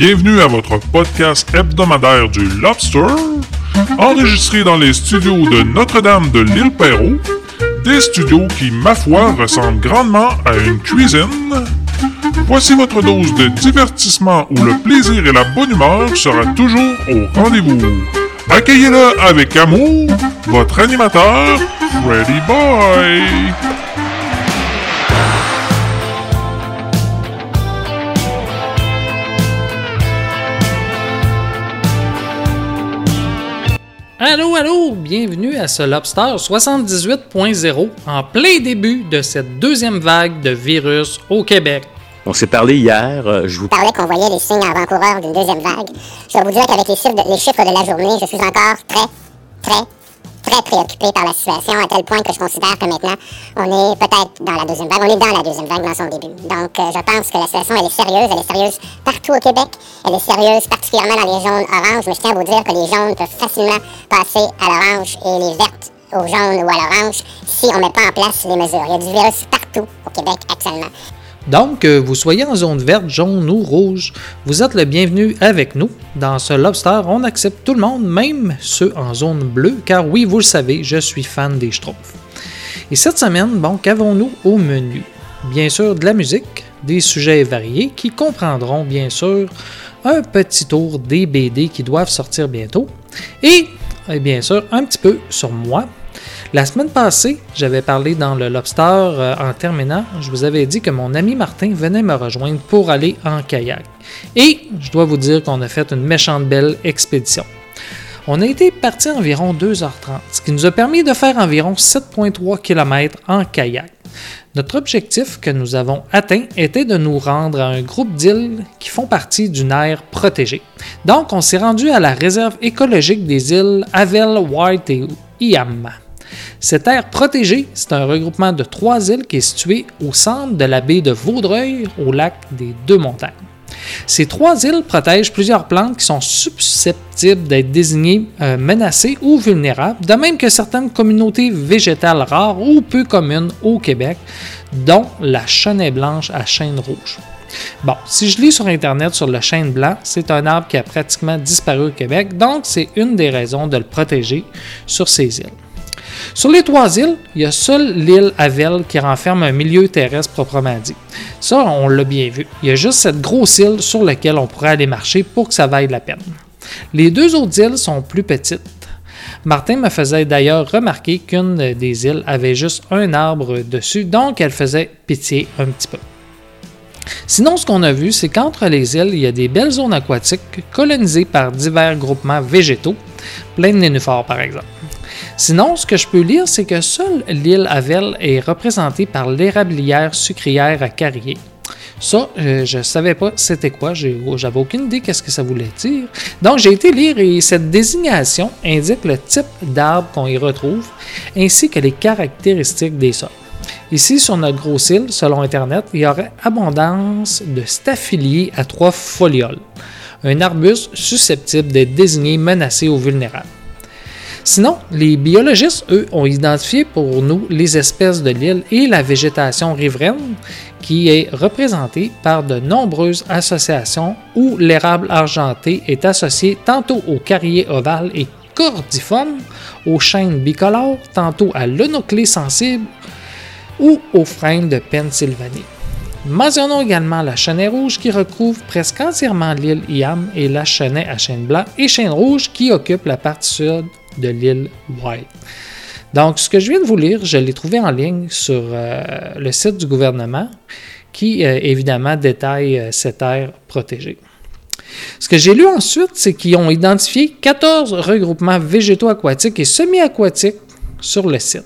Bienvenue à votre podcast hebdomadaire du Lobster, enregistré dans les studios de Notre-Dame de l'Île-Perrot, des studios qui, ma foi, ressemblent grandement à une cuisine. Voici votre dose de divertissement où le plaisir et la bonne humeur sera toujours au rendez-vous. Accueillez-le avec amour, votre animateur, Freddy Boy. Allô, bienvenue à ce Lobster 78.0 en plein début de cette deuxième vague de virus au Québec. On s'est parlé hier, je vous parlais qu'on voyait les signes avant-coureurs d'une deuxième vague. Je dois vous dire qu'avec les chiffres de la journée, je suis encore très préoccupé par la situation, à tel point que je considère que maintenant, on est peut-être dans la deuxième vague. On est dans la deuxième vague dans son début. Donc, je pense que la situation, elle est sérieuse partout au Québec. Elle est sérieuse particulièrement dans les zones oranges, mais je tiens à vous dire que les jaunes peuvent facilement passer à l'orange et les vertes au jaune ou à l'orange si on ne met pas en place les mesures. Il y a du virus partout au Québec actuellement. Donc, que vous soyez en zone verte, jaune ou rouge, vous êtes le bienvenu avec nous. Dans ce Lobster, on accepte tout le monde, même ceux en zone bleue, car oui, vous le savez, je suis fan des Schtroumpfs. Et cette semaine, qu'avons-nous au menu? Bien sûr, de la musique, des sujets variés qui comprendront bien sûr un petit tour des BD qui doivent sortir bientôt, et bien sûr, un petit peu sur moi. La semaine passée, j'avais parlé dans le Lobster en terminant, je vous avais dit que mon ami Martin venait me rejoindre pour aller en kayak. Et je dois vous dire qu'on a fait une méchante belle expédition. On a été parti environ 2h30, ce qui nous a permis de faire environ 7,3 km en kayak. Notre objectif que nous avons atteint était de nous rendre à un groupe d'îles qui font partie d'une aire protégée. Donc, on s'est rendu à la réserve écologique des îles Havel, White et Iam. Cette aire protégée, c'est un regroupement de 3 îles qui est situé au centre de la baie de Vaudreuil, au lac des Deux-Montagnes. Ces 3 îles protègent plusieurs plantes qui sont susceptibles d'être désignées menacées ou vulnérables, de même que certaines communautés végétales rares ou peu communes au Québec, dont la chênaie blanche à chêne rouge. Bon, si je lis sur Internet sur le chêne blanc, c'est un arbre qui a pratiquement disparu au Québec, donc c'est une des raisons de le protéger sur ces îles. Sur les 3 îles, il y a seule l'île Havel qui renferme un milieu terrestre proprement dit. Ça, on l'a bien vu. Il y a juste cette grosse île sur laquelle on pourrait aller marcher pour que ça vaille la peine. Les 2 autres îles sont plus petites. Martin me faisait d'ailleurs remarquer qu'une des îles avait juste un arbre dessus, donc elle faisait pitié un petit peu. Sinon, ce qu'on a vu, c'est qu'entre les îles, il y a des belles zones aquatiques colonisées par divers groupements végétaux, plein de nénuphars par exemple. Sinon, ce que je peux lire, c'est que seule l'île Havel est représentée par l'érablière sucrière à Carrier. Ça, je ne savais pas c'était quoi, j'avais aucune idée qu'est-ce que ça voulait dire. Donc, j'ai été lire et cette désignation indique le type d'arbre qu'on y retrouve, ainsi que les caractéristiques des sols. Ici, sur notre grosse île, selon Internet, il y aurait abondance de staphylliers à 3 folioles, un arbuste susceptible d'être désigné menacé ou vulnérable. Sinon, les biologistes, eux, ont identifié pour nous les espèces de l'île et la végétation riveraine qui est représentée par de nombreuses associations où l'érable argenté est associé tantôt au carrier ovale et cordiforme, aux chênes bicolores, tantôt à l'onoclé sensible ou aux frênes de Pennsylvanie. Mentionnons également la chênaie rouge qui recouvre presque entièrement l'île Iam et la chênaie à chêne blanc et chêne rouge qui occupe la partie sud de l'île White. Donc, ce que je viens de vous lire, je l'ai trouvé en ligne sur le site du gouvernement qui, évidemment, détaille cette aire protégée. Ce que j'ai lu ensuite, c'est qu'ils ont identifié 14 regroupements végétaux aquatiques et semi-aquatiques sur le site.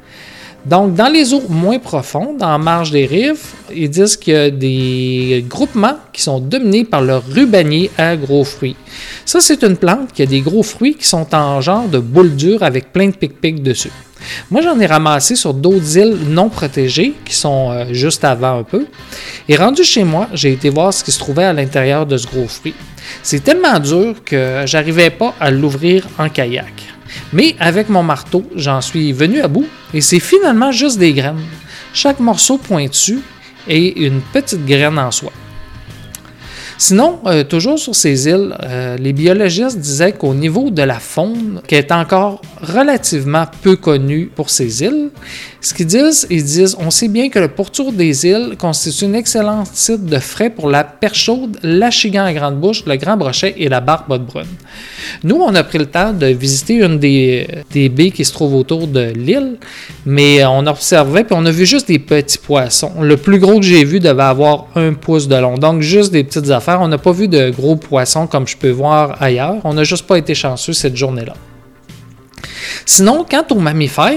Donc, dans les eaux moins profondes, en marge des rives, ils disent qu'il y a des groupements qui sont dominés par le rubanier à gros fruits. Ça, c'est une plante qui a des gros fruits qui sont en genre de boule dure avec plein de pic-pic dessus. Moi, j'en ai ramassé sur d'autres îles non protégées qui sont juste avant un peu. Et rendu chez moi, j'ai été voir ce qui se trouvait à l'intérieur de ce gros fruit. C'est tellement dur que j'arrivais pas à l'ouvrir en kayak. Mais avec mon marteau, j'en suis venu à bout et c'est finalement juste des graines. Chaque morceau pointu est une petite graine en soi. Sinon, toujours sur ces îles, les biologistes disaient qu'au niveau de la faune, qui est encore relativement peu connue pour ces îles, ce qu'ils disent, on sait bien que le pourtour des îles constitue un excellent site de frais pour la perche chaude, l'achigan à grande bouche, le grand brochet et la barbotte brune. Nous, on a pris le temps de visiter une des baies qui se trouve autour de l'île, mais on observait puis on a vu juste des petits poissons. Le plus gros que j'ai vu devait avoir 1 pouce de long, donc juste des petites affaires. On n'a pas vu de gros poissons comme je peux voir ailleurs. On n'a juste pas été chanceux cette journée-là. Sinon, quant aux mammifères,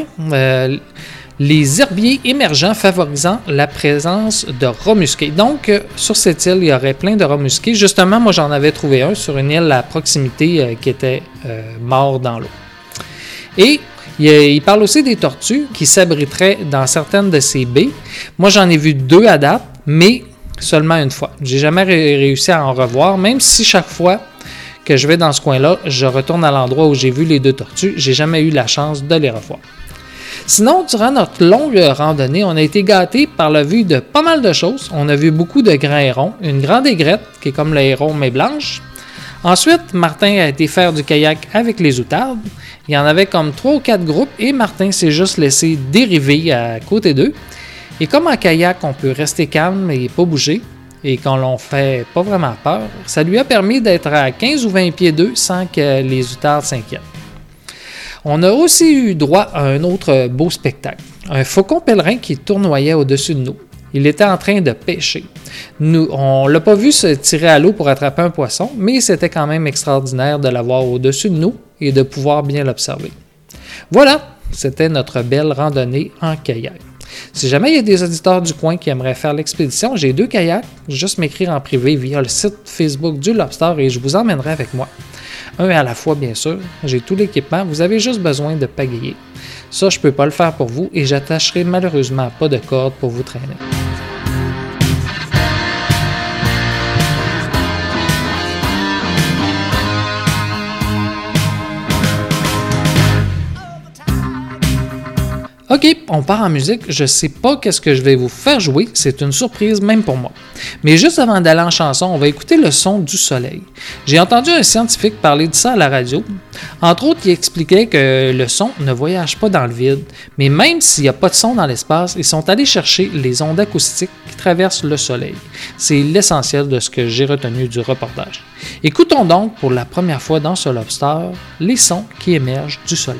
les herbiers émergents favorisant la présence de rats musqués. Donc, sur cette île, il y aurait plein de rats musqués. Justement, moi, j'en avais trouvé un sur une île à proximité qui était mort dans l'eau. Et il parle aussi des tortues qui s'abriteraient dans certaines de ces baies. Moi, j'en ai vu 2 à date, mais seulement une fois. J'ai jamais réussi à en revoir, même si chaque fois que je vais dans ce coin-là, je retourne à l'endroit où j'ai vu les 2 tortues. J'ai jamais eu la chance de les revoir. Sinon, durant notre longue randonnée, on a été gâtés par la vue de pas mal de choses. On a vu beaucoup de grands hérons, une grande aigrette qui est comme le héron mais blanche. Ensuite, Martin a été faire du kayak avec les outardes. Il y en avait comme 3 ou 4 groupes et Martin s'est juste laissé dériver à côté d'eux. Et comme en kayak, on peut rester calme et pas bouger, et qu'on l'on fait pas vraiment peur, ça lui a permis d'être à 15 ou 20 pieds d'eux sans que les outardes s'inquiètent. On a aussi eu droit à un autre beau spectacle, un faucon pèlerin qui tournoyait au-dessus de nous. Il était en train de pêcher. On ne l'a pas vu se tirer à l'eau pour attraper un poisson, mais c'était quand même extraordinaire de l'avoir au-dessus de nous et de pouvoir bien l'observer. Voilà, c'était notre belle randonnée en kayak. Si jamais il y a des auditeurs du coin qui aimeraient faire l'expédition, j'ai 2 kayaks, juste m'écrire en privé via le site Facebook du Lobster et je vous emmènerai avec moi. Un à la fois, bien sûr. J'ai tout l'équipement, vous avez juste besoin de pagayer. Ça, je ne peux pas le faire pour vous et j'attacherai malheureusement pas de corde pour vous traîner. Ok, on part en musique. Je sais pas qu'est-ce que je vais vous faire jouer. C'est une surprise même pour moi. Mais juste avant d'aller en chanson, on va écouter le son du soleil. J'ai entendu un scientifique parler de ça à la radio. Entre autres, il expliquait que le son ne voyage pas dans le vide. Mais même s'il n'y a pas de son dans l'espace, ils sont allés chercher les ondes acoustiques qui traversent le soleil. C'est l'essentiel de ce que j'ai retenu du reportage. Écoutons donc pour la première fois dans ce Lobster les sons qui émergent du soleil.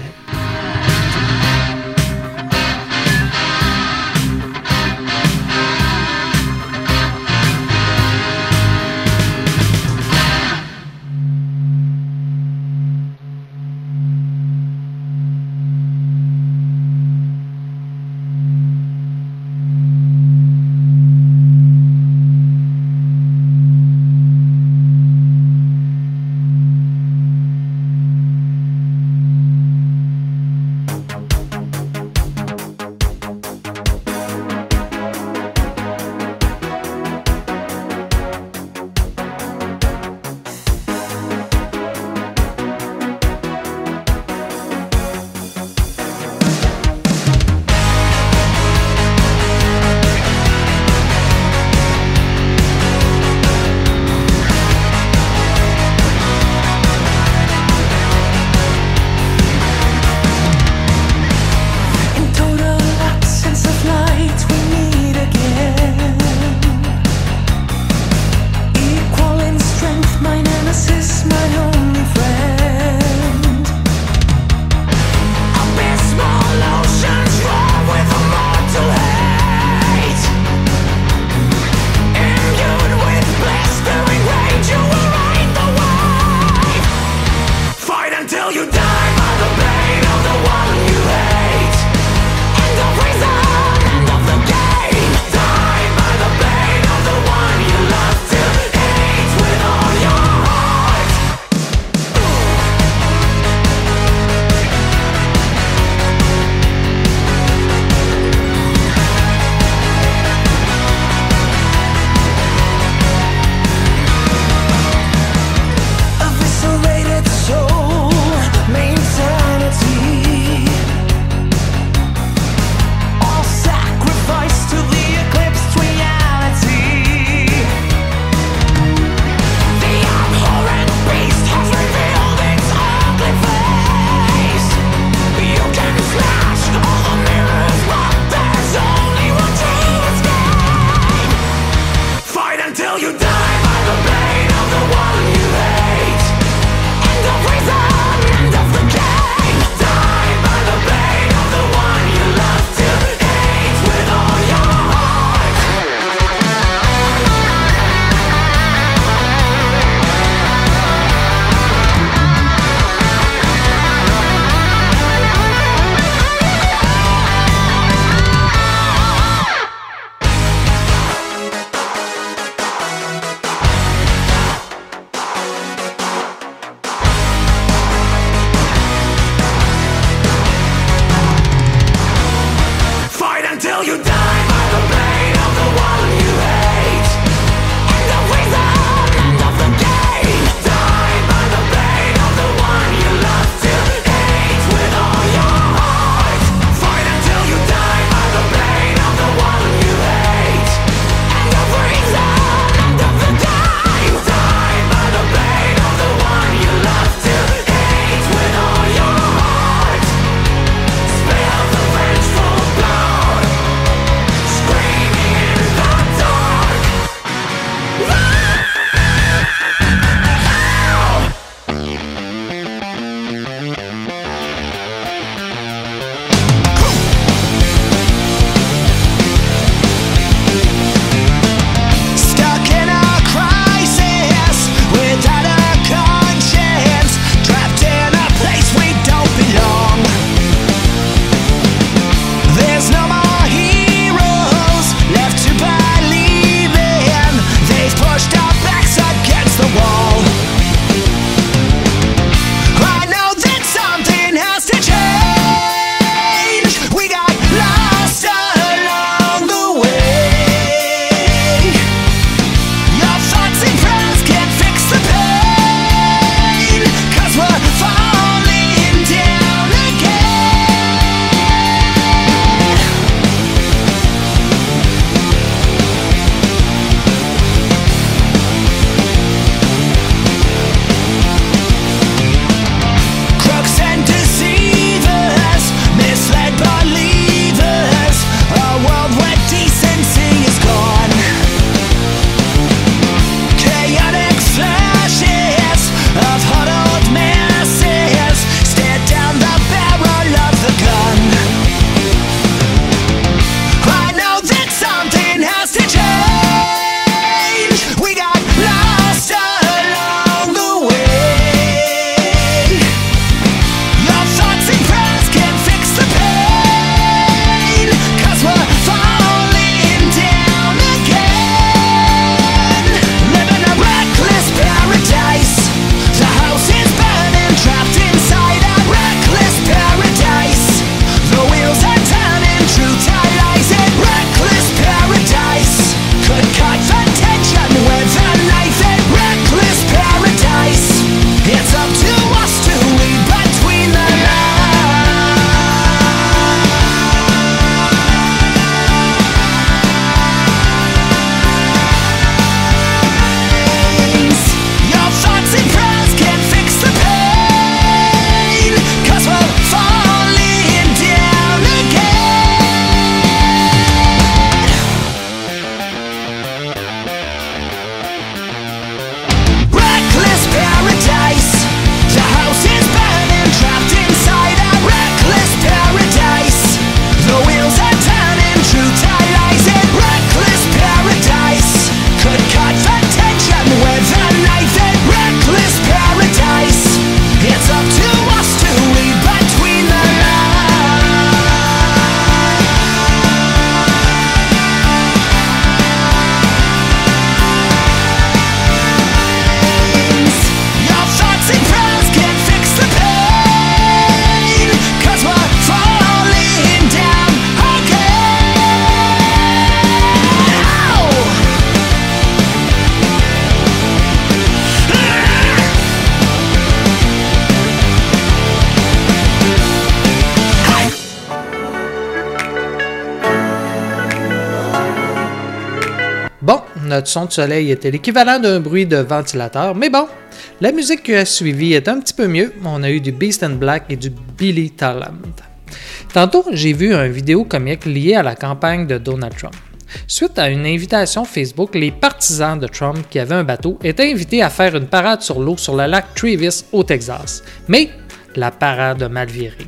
Bon, notre son de soleil était l'équivalent d'un bruit de ventilateur, mais bon, la musique qui a suivi est un petit peu mieux. On a eu du Beast in Black et du Billy Talent. Tantôt, j'ai vu une vidéo comique liée à la campagne de Donald Trump. Suite à une invitation Facebook, les partisans de Trump qui avaient un bateau étaient invités à faire une parade sur l'eau sur le lac Travis au Texas. Mais la parade a mal viré.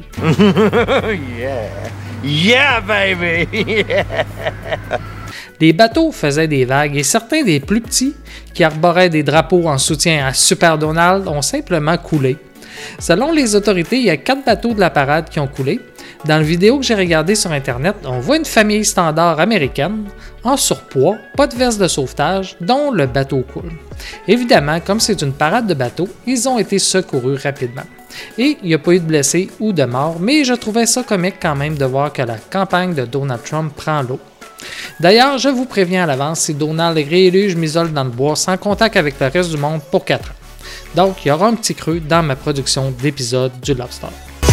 Yeah, baby! Les bateaux faisaient des vagues et certains des plus petits, qui arboraient des drapeaux en soutien à Super Donald, ont simplement coulé. Selon les autorités, il y a 4 bateaux de la parade qui ont coulé. Dans la vidéo que j'ai regardée sur Internet, on voit une famille standard américaine, en surpoids, pas de veste de sauvetage, dont le bateau coule. Évidemment, comme c'est une parade de bateaux, ils ont été secourus rapidement. Et il n'y a pas eu de blessés ou de morts, mais je trouvais ça comique quand même de voir que la campagne de Donald Trump prend l'eau. D'ailleurs, je vous préviens à l'avance, si Donald est réélu, je m'isole dans le bois sans contact avec le reste du monde pour 4 ans. Donc, il y aura un petit creux dans ma production d'épisodes du Lobster.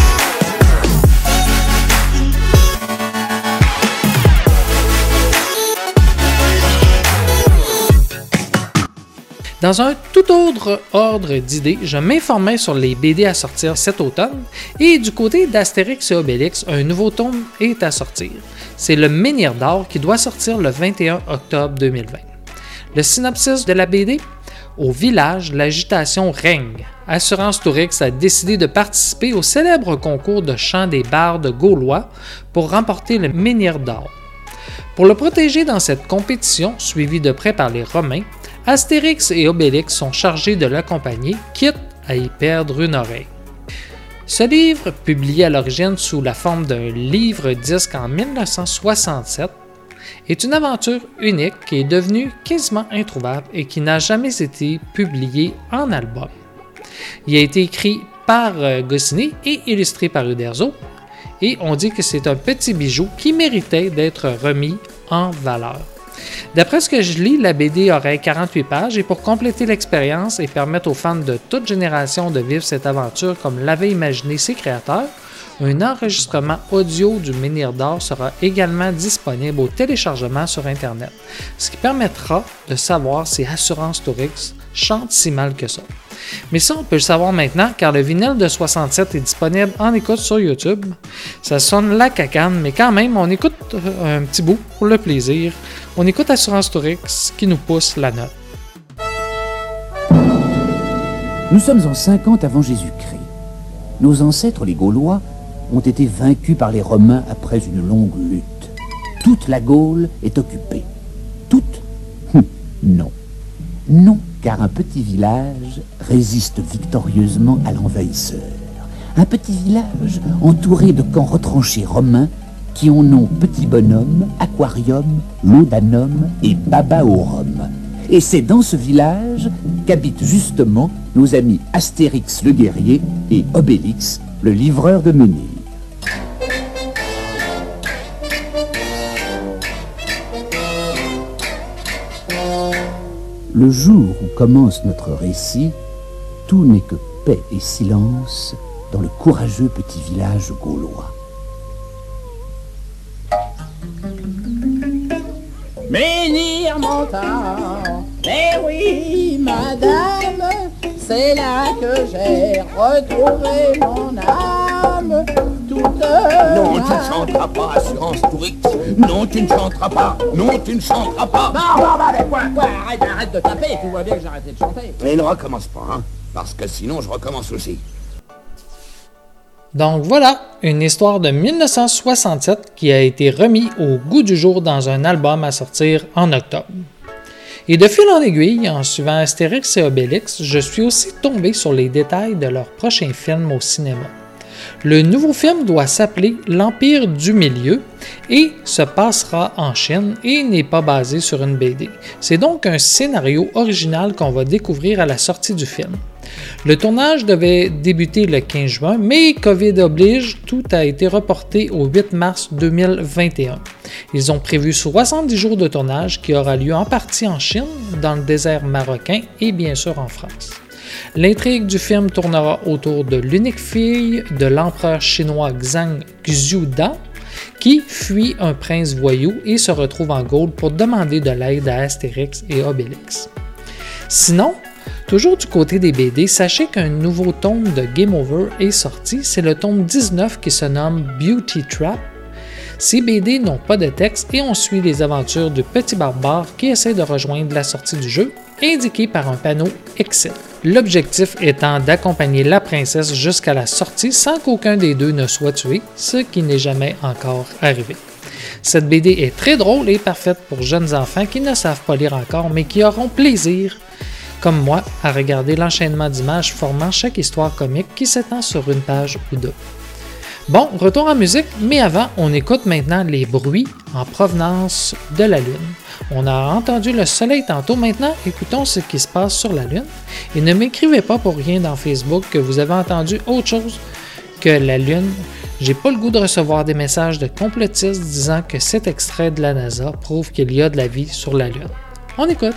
Dans un tout autre ordre d'idées, je m'informais sur les BD à sortir cet automne et du côté d'Astérix et Obélix, un nouveau tome est à sortir. C'est le Menhir d'or qui doit sortir le 21 octobre 2020. Le synopsis de la BD? Au village, l'agitation règne. Assurance Tourix a décidé de participer au célèbre concours de chant des bardes gaulois pour remporter le Menhir d'or. Pour le protéger dans cette compétition, suivie de près par les Romains, Astérix et Obélix sont chargés de l'accompagner, quitte à y perdre une oreille. Ce livre, publié à l'origine sous la forme d'un livre-disque en 1967, est une aventure unique qui est devenue quasiment introuvable et qui n'a jamais été publiée en album. Il a été écrit par Goscinny et illustré par Uderzo, et on dit que c'est un petit bijou qui méritait d'être remis en valeur. D'après ce que je lis, la BD aurait 48 pages et pour compléter l'expérience et permettre aux fans de toute génération de vivre cette aventure comme l'avaient imaginé ses créateurs, un enregistrement audio du Menhir d'or sera également disponible au téléchargement sur Internet, ce qui permettra de savoir si Assurance Tourix chante si mal que ça. Mais ça, on peut le savoir maintenant car le vinyle de 67 est disponible en écoute sur YouTube. Ça sonne la cacane, mais quand même, on écoute un petit bout pour le plaisir. On écoute Assurance Tourix qui nous pousse la note. Nous sommes en 50 avant Jésus-Christ. Nos ancêtres, les Gaulois, ont été vaincus par les Romains après une longue lutte. Toute la Gaule est occupée. Toute? Non. Non, car un petit village résiste victorieusement à l'envahisseur. Un petit village entouré de camps retranchés romains qui ont nom Petit Bonhomme, Aquarium, Laudanum et Baba au Rhum. Et c'est dans ce village qu'habitent justement nos amis Astérix le guerrier et Obélix le livreur de menhir. Le jour où commence notre récit, tout n'est que paix et silence dans le courageux petit village gaulois. Menhir montant, mais oui, madame, c'est là que j'ai retrouvé mon âme. Non, tu ne chanteras pas, Assurance Tourix. Non, tu ne chanteras pas. Non, tu ne chanteras pas. Quoi, arrête de taper, tu vois bien que j'ai arrêté de chanter. Et ne recommence pas, hein, parce que sinon je recommence aussi. Donc voilà, une histoire de 1967 qui a été remis au goût du jour dans un album à sortir en octobre. Et de fil en aiguille, en suivant Astérix et Obélix, je suis aussi tombé sur les détails de leur prochain film au cinéma. Le nouveau film doit s'appeler L'Empire du Milieu et se passera en Chine et n'est pas basé sur une BD. C'est donc un scénario original qu'on va découvrir à la sortie du film. Le tournage devait débuter le 15 juin, mais COVID oblige, tout a été reporté au 8 mars 2021. Ils ont prévu 70 jours de tournage qui aura lieu en partie en Chine, dans le désert marocain et bien sûr en France. L'intrigue du film tournera autour de l'unique fille de l'empereur chinois Zhang Xuda, qui fuit un prince voyou et se retrouve en Gaule pour demander de l'aide à Astérix et Obélix. Sinon, toujours du côté des BD, sachez qu'un nouveau tome de Game Over est sorti, c'est le tome 19 qui se nomme Beauty Trap. Ces BD n'ont pas de texte et on suit les aventures du petit barbare qui essaie de rejoindre la sortie du jeu, indiqué par un panneau Exit. L'objectif étant d'accompagner la princesse jusqu'à la sortie sans qu'aucun des deux ne soit tué, ce qui n'est jamais encore arrivé. Cette BD est très drôle et parfaite pour jeunes enfants qui ne savent pas lire encore mais qui auront plaisir, comme moi, à regarder l'enchaînement d'images formant chaque histoire comique qui s'étend sur une page ou deux. Bon, retour en musique, mais avant, on écoute maintenant les bruits en provenance de la Lune. On a entendu le soleil tantôt, maintenant écoutons ce qui se passe sur la Lune. Et ne m'écrivez pas pour rien dans Facebook que vous avez entendu autre chose que la Lune. J'ai pas le goût de recevoir des messages de complotistes disant que cet extrait de la NASA prouve qu'il y a de la vie sur la Lune. On écoute.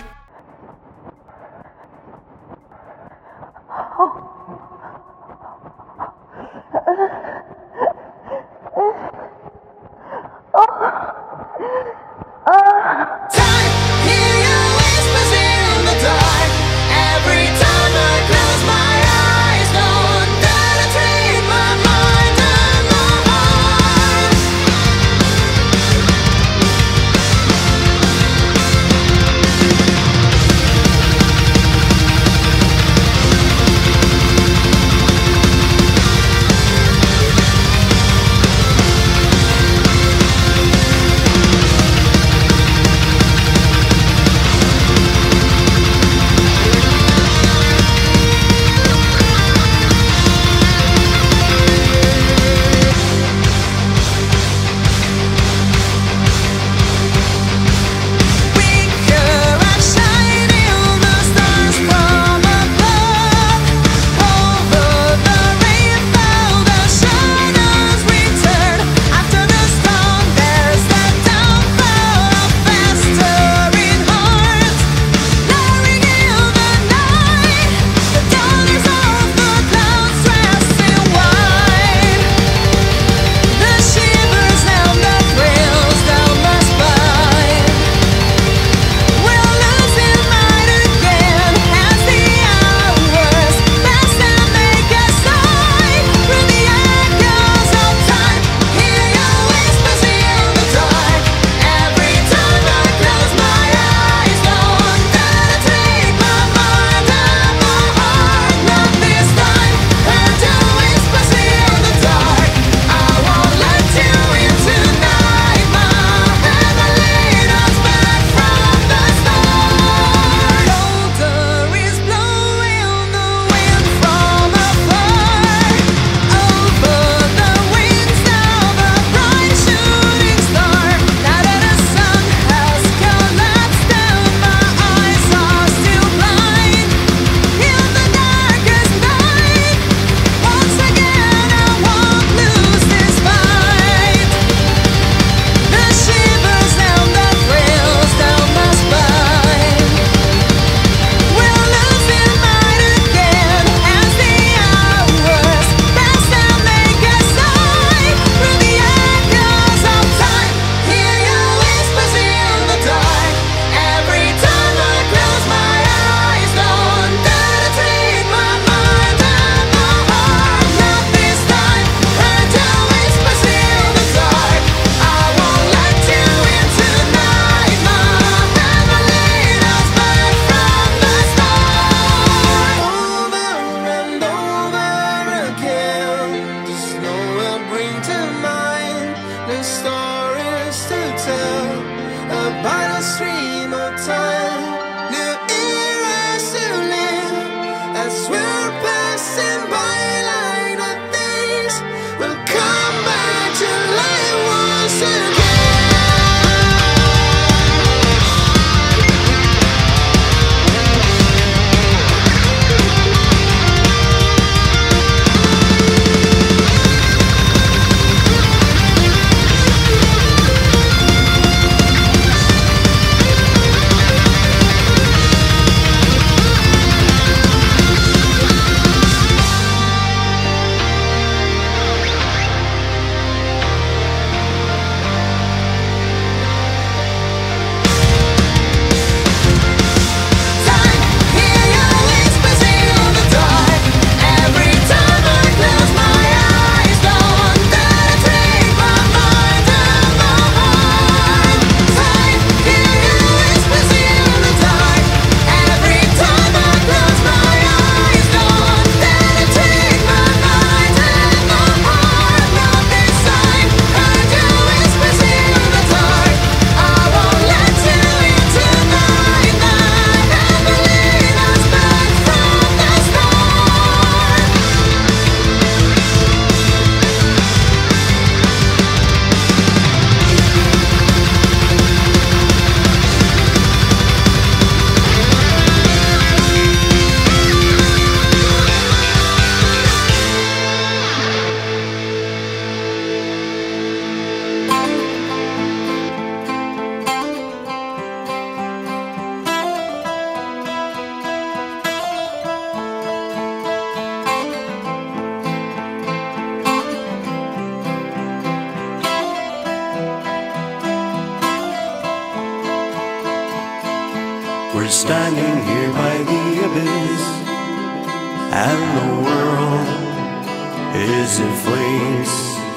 We're standing here by the abyss, and the world is in flames.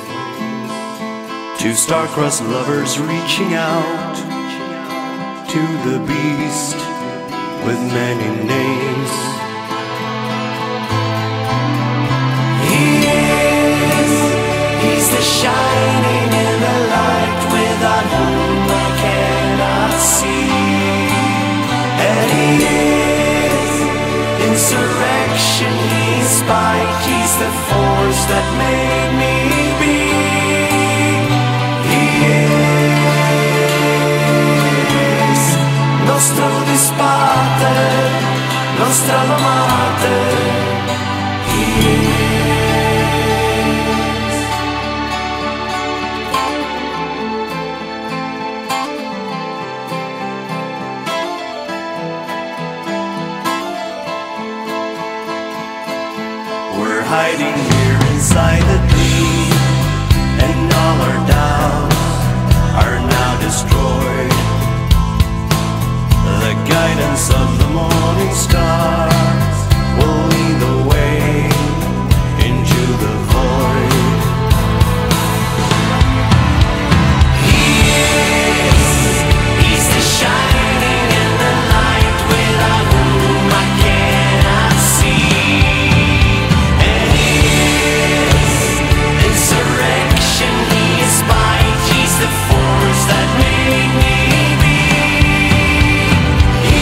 Two star-crossed lovers reaching out to the beast with many names. He's the shining in the light without whom I cannot see. And he is insurrection, he's spite, he's the force that made me be. He is nostro disparte, nostra amate. He is. Hiding here inside the dream, and all our doubts are now destroyed. The guidance of the morning star will lead the way into the void. He's the shining in the light without whom I cannot see. He's the force that made me be. He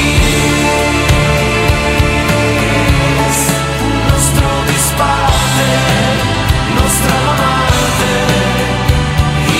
is nostro disparte, nostra amante. He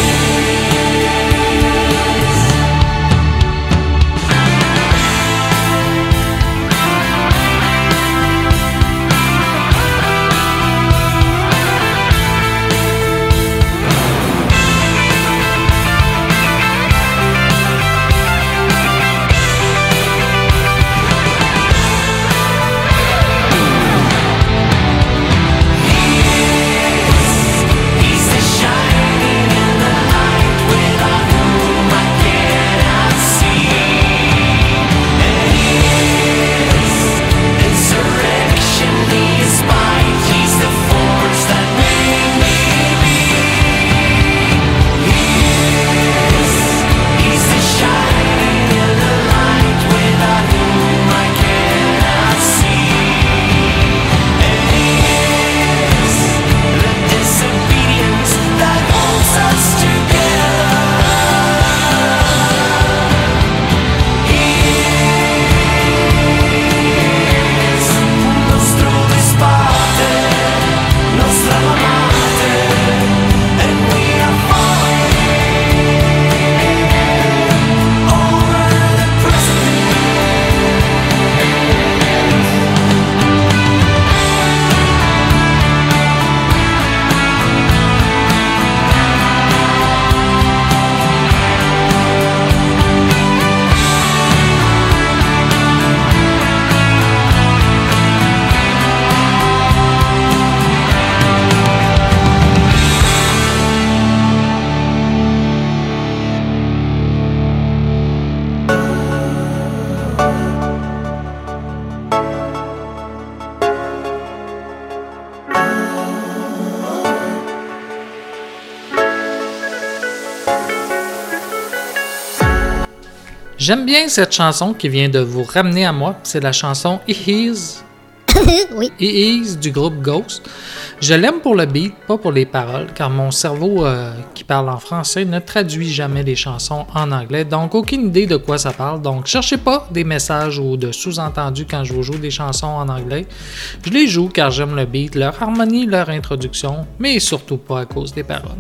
J'aime bien cette chanson qui vient de vous ramener à moi. C'est la chanson He Is. Oui. He Is du groupe Ghost. Je l'aime pour le beat, pas pour les paroles, car mon cerveau qui parle en français ne traduit jamais les chansons en anglais, donc aucune idée de quoi ça parle. Donc cherchez pas des messages ou de sous-entendus quand je vous joue des chansons en anglais. Je les joue car j'aime le beat, leur harmonie, leur introduction, mais surtout pas à cause des paroles.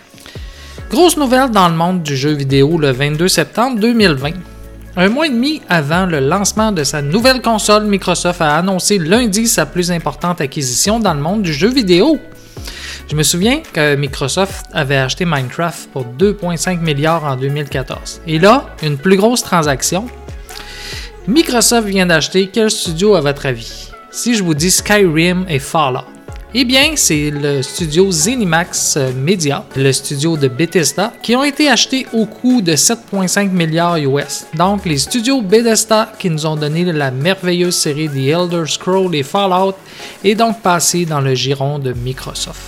Grosse nouvelle dans le monde du jeu vidéo le 22 septembre 2020. Un mois et demi avant le lancement de sa nouvelle console, Microsoft a annoncé lundi sa plus importante acquisition dans le monde du jeu vidéo. Je me souviens que Microsoft avait acheté Minecraft pour 2,5 milliards en 2014. Et là, une plus grosse transaction. Microsoft vient d'acheter quel studio à votre avis? Si je vous dis Skyrim et Fallout, Eh bien, c'est le studio ZeniMax Media, le studio de Bethesda, qui ont été achetés au coût de 7,5 milliards US. Donc, les studios Bethesda qui nous ont donné la merveilleuse série The Elder Scrolls et Fallout est donc passé dans le giron de Microsoft.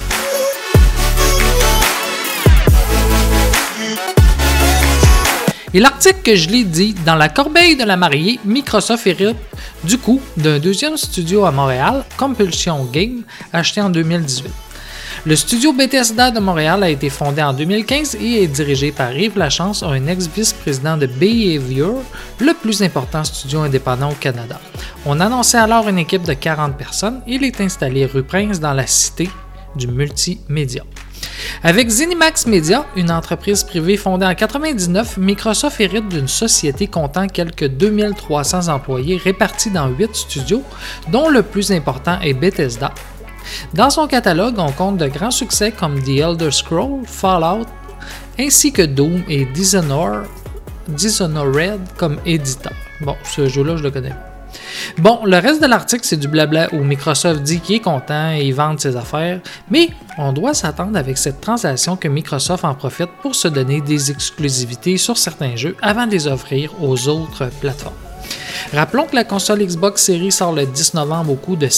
Et l'article que je l'ai dit, dans la corbeille de la mariée, Microsoft hérite du coup d'un deuxième studio à Montréal, Compulsion Games, acheté en 2018. Le studio Bethesda de Montréal a été fondé en 2015 et est dirigé par Yves Lachance, un ex-vice-président de Behavior, le plus important studio indépendant au Canada. On annonçait alors une équipe de 40 personnes. Il est installé rue Prince dans la cité du multimédia. Avec ZeniMax Media, une entreprise privée fondée en 1999, Microsoft hérite d'une société comptant quelques 2300 employés répartis dans 8 studios, dont le plus important est Bethesda. Dans son catalogue, on compte de grands succès comme The Elder Scrolls, Fallout, ainsi que Doom et Dishonored comme éditeur. Bon, ce jeu-là, je le connais pas. Bon, le reste de l'article, c'est du blabla où Microsoft dit qu'il est content et il vend ses affaires, mais on doit s'attendre avec cette transaction que Microsoft en profite pour se donner des exclusivités sur certains jeux avant de les offrir aux autres plateformes. Rappelons que la console Xbox Series sort le 10 novembre au coût de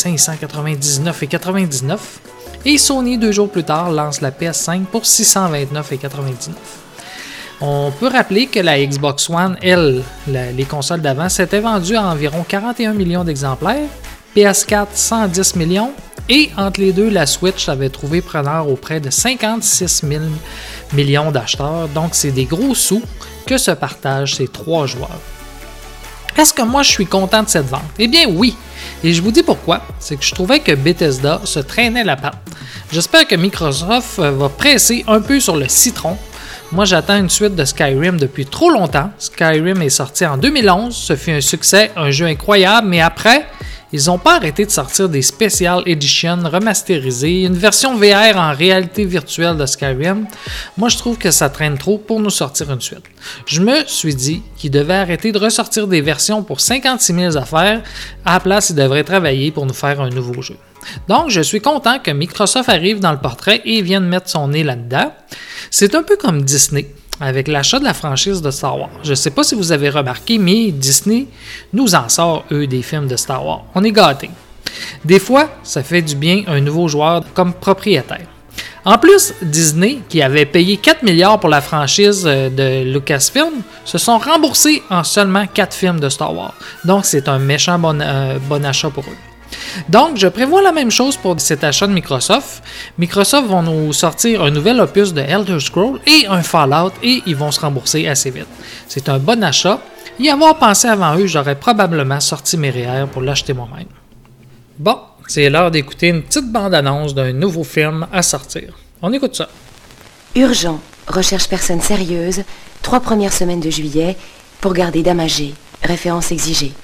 599,99 et Sony 2 jours plus tard lance la PS5 pour 629,99. On peut rappeler que la Xbox One, elle, les consoles d'avant, s'étaient vendues à environ 41 millions d'exemplaires, PS4 110 millions, et entre les deux, la Switch avait trouvé preneur auprès de 56 000 millions d'acheteurs, donc c'est des gros sous que se partagent ces trois joueurs. Est-ce que moi je suis content de cette vente? Eh bien oui, et je vous dis pourquoi, c'est que je trouvais que Bethesda se traînait la patte. J'espère que Microsoft va presser un peu sur le citron. Moi, j'attends une suite de Skyrim depuis trop longtemps. Skyrim est sorti en 2011, ce fut un succès, un jeu incroyable, mais après, ils n'ont pas arrêté de sortir des Special Editions remasterisées, une version VR en réalité virtuelle de Skyrim. Moi, je trouve que ça traîne trop pour nous sortir une suite. Je me suis dit qu'ils devaient arrêter de ressortir des versions pour 56 000 affaires. À la place, ils devraient travailler pour nous faire un nouveau jeu. Donc, je suis content que Microsoft arrive dans le portrait et vienne mettre son nez là-dedans. C'est un peu comme Disney, avec l'achat de la franchise de Star Wars. Je ne sais pas si vous avez remarqué, mais Disney nous en sort, eux, des films de Star Wars. On est gâtés. Des fois, ça fait du bien un nouveau joueur comme propriétaire. En plus, Disney, qui avait payé 4 milliards pour la franchise de Lucasfilm, se sont remboursés en seulement 4 films de Star Wars. Donc, c'est un méchant bon achat pour eux. Donc, je prévois la même chose pour cet achat de Microsoft. Microsoft vont nous sortir un nouvel opus de Elder Scrolls et un Fallout et ils vont se rembourser assez vite. C'est un bon achat. Y avoir pensé avant eux, j'aurais probablement sorti mes REER pour l'acheter moi-même. Bon, c'est l'heure d'écouter une petite bande-annonce d'un nouveau film à sortir. On écoute ça. Urgent, recherche personne sérieuse, 3 premières semaines de juillet, pour garder dame âgée, référence exigée.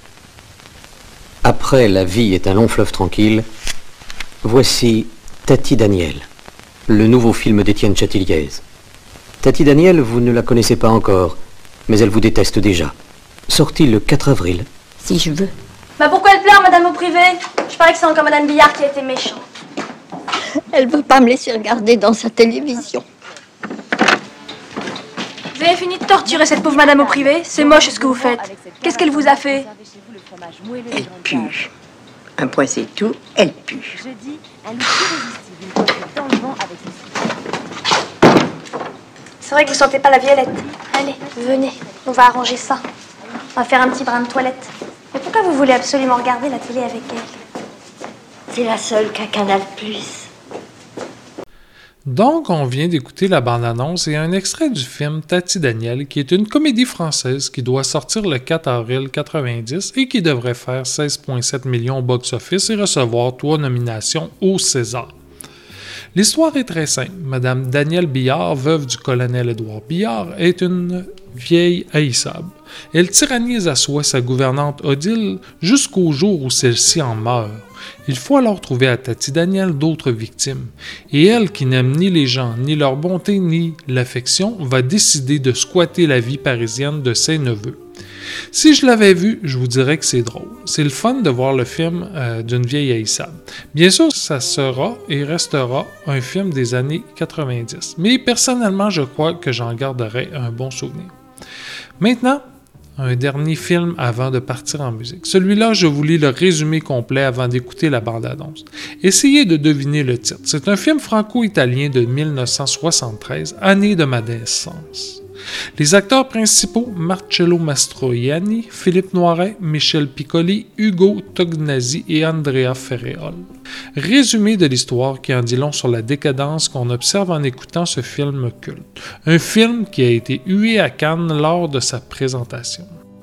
Après La vie est un long fleuve tranquille, voici Tati Daniel, le nouveau film d'Étienne Chatiliez. Tati Daniel, vous ne la connaissez pas encore, mais elle vous déteste déjà. Sorti le 4 avril. Si je veux. Bah pourquoi elle pleure, madame au privé? Je parie que c'est encore madame Billard qui a été méchante. Elle veut pas me laisser regarder dans sa télévision. Vous avez fini de torturer cette pauvre madame au privé? C'est moche ce que vous faites. Qu'est-ce qu'elle vous a fait? Elle pue. Un point c'est tout, elle pue. C'est vrai que vous sentez pas la violette. Allez, venez, on va arranger ça. On va faire un petit brin de toilette. Mais pourquoi vous voulez absolument regarder la télé avec elle? C'est la seule qu'a Canal+. Donc, on vient d'écouter la bande-annonce et un extrait du film Tati Daniel, qui est une comédie française qui doit sortir le 4 avril 1990 et qui devrait faire 16,7 millions au box-office et recevoir 3 nominations au César. L'histoire est très simple. Madame Danielle Billard, veuve du colonel Édouard Billard, est une vieille haïssable. Elle tyrannise à souhait sa gouvernante Odile jusqu'au jour où celle-ci en meurt. Il faut alors trouver à Tati Daniel d'autres victimes. Et elle, qui n'aime ni les gens, ni leur bonté, ni l'affection, va décider de squatter la vie parisienne de ses neveux. Si je l'avais vu, je vous dirais que c'est drôle. C'est le fun de voir le film d'une vieille haïssade. Bien sûr, ça sera et restera un film des années 90. Mais personnellement, je crois que j'en garderai un bon souvenir. Maintenant, un dernier film avant de partir en musique. Celui-là, je vous lis le résumé complet avant d'écouter la bande-annonce. Essayez de deviner le titre. C'est un film franco-italien de 1973, année de ma naissance. Les acteurs principaux, Marcello Mastroianni, Philippe Noiret, Michel Piccoli, Ugo Tognazzi et Andrea Ferreol. Résumé de l'histoire qui en dit long sur la décadence qu'on observe en écoutant ce film culte. Un film qui a été hué à Cannes lors de sa présentation.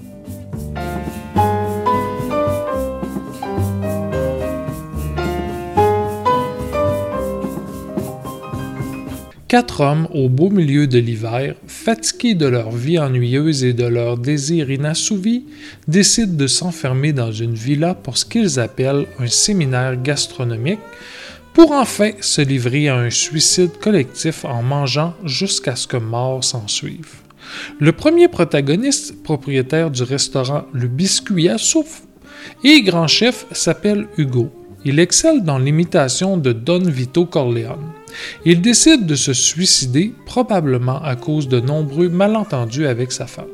Quatre hommes au beau milieu de l'hiver, fatigués de leur vie ennuyeuse et de leurs désirs inassouvis, décident de s'enfermer dans une villa pour ce qu'ils appellent un séminaire gastronomique, pour enfin se livrer à un suicide collectif en mangeant jusqu'à ce que mort s'ensuive. Le premier protagoniste, propriétaire du restaurant Le Biscuit à Souffle et grand chef, s'appelle Ugo. Il excelle dans l'imitation de Don Vito Corleone. Il décide de se suicider, probablement à cause de nombreux malentendus avec sa femme.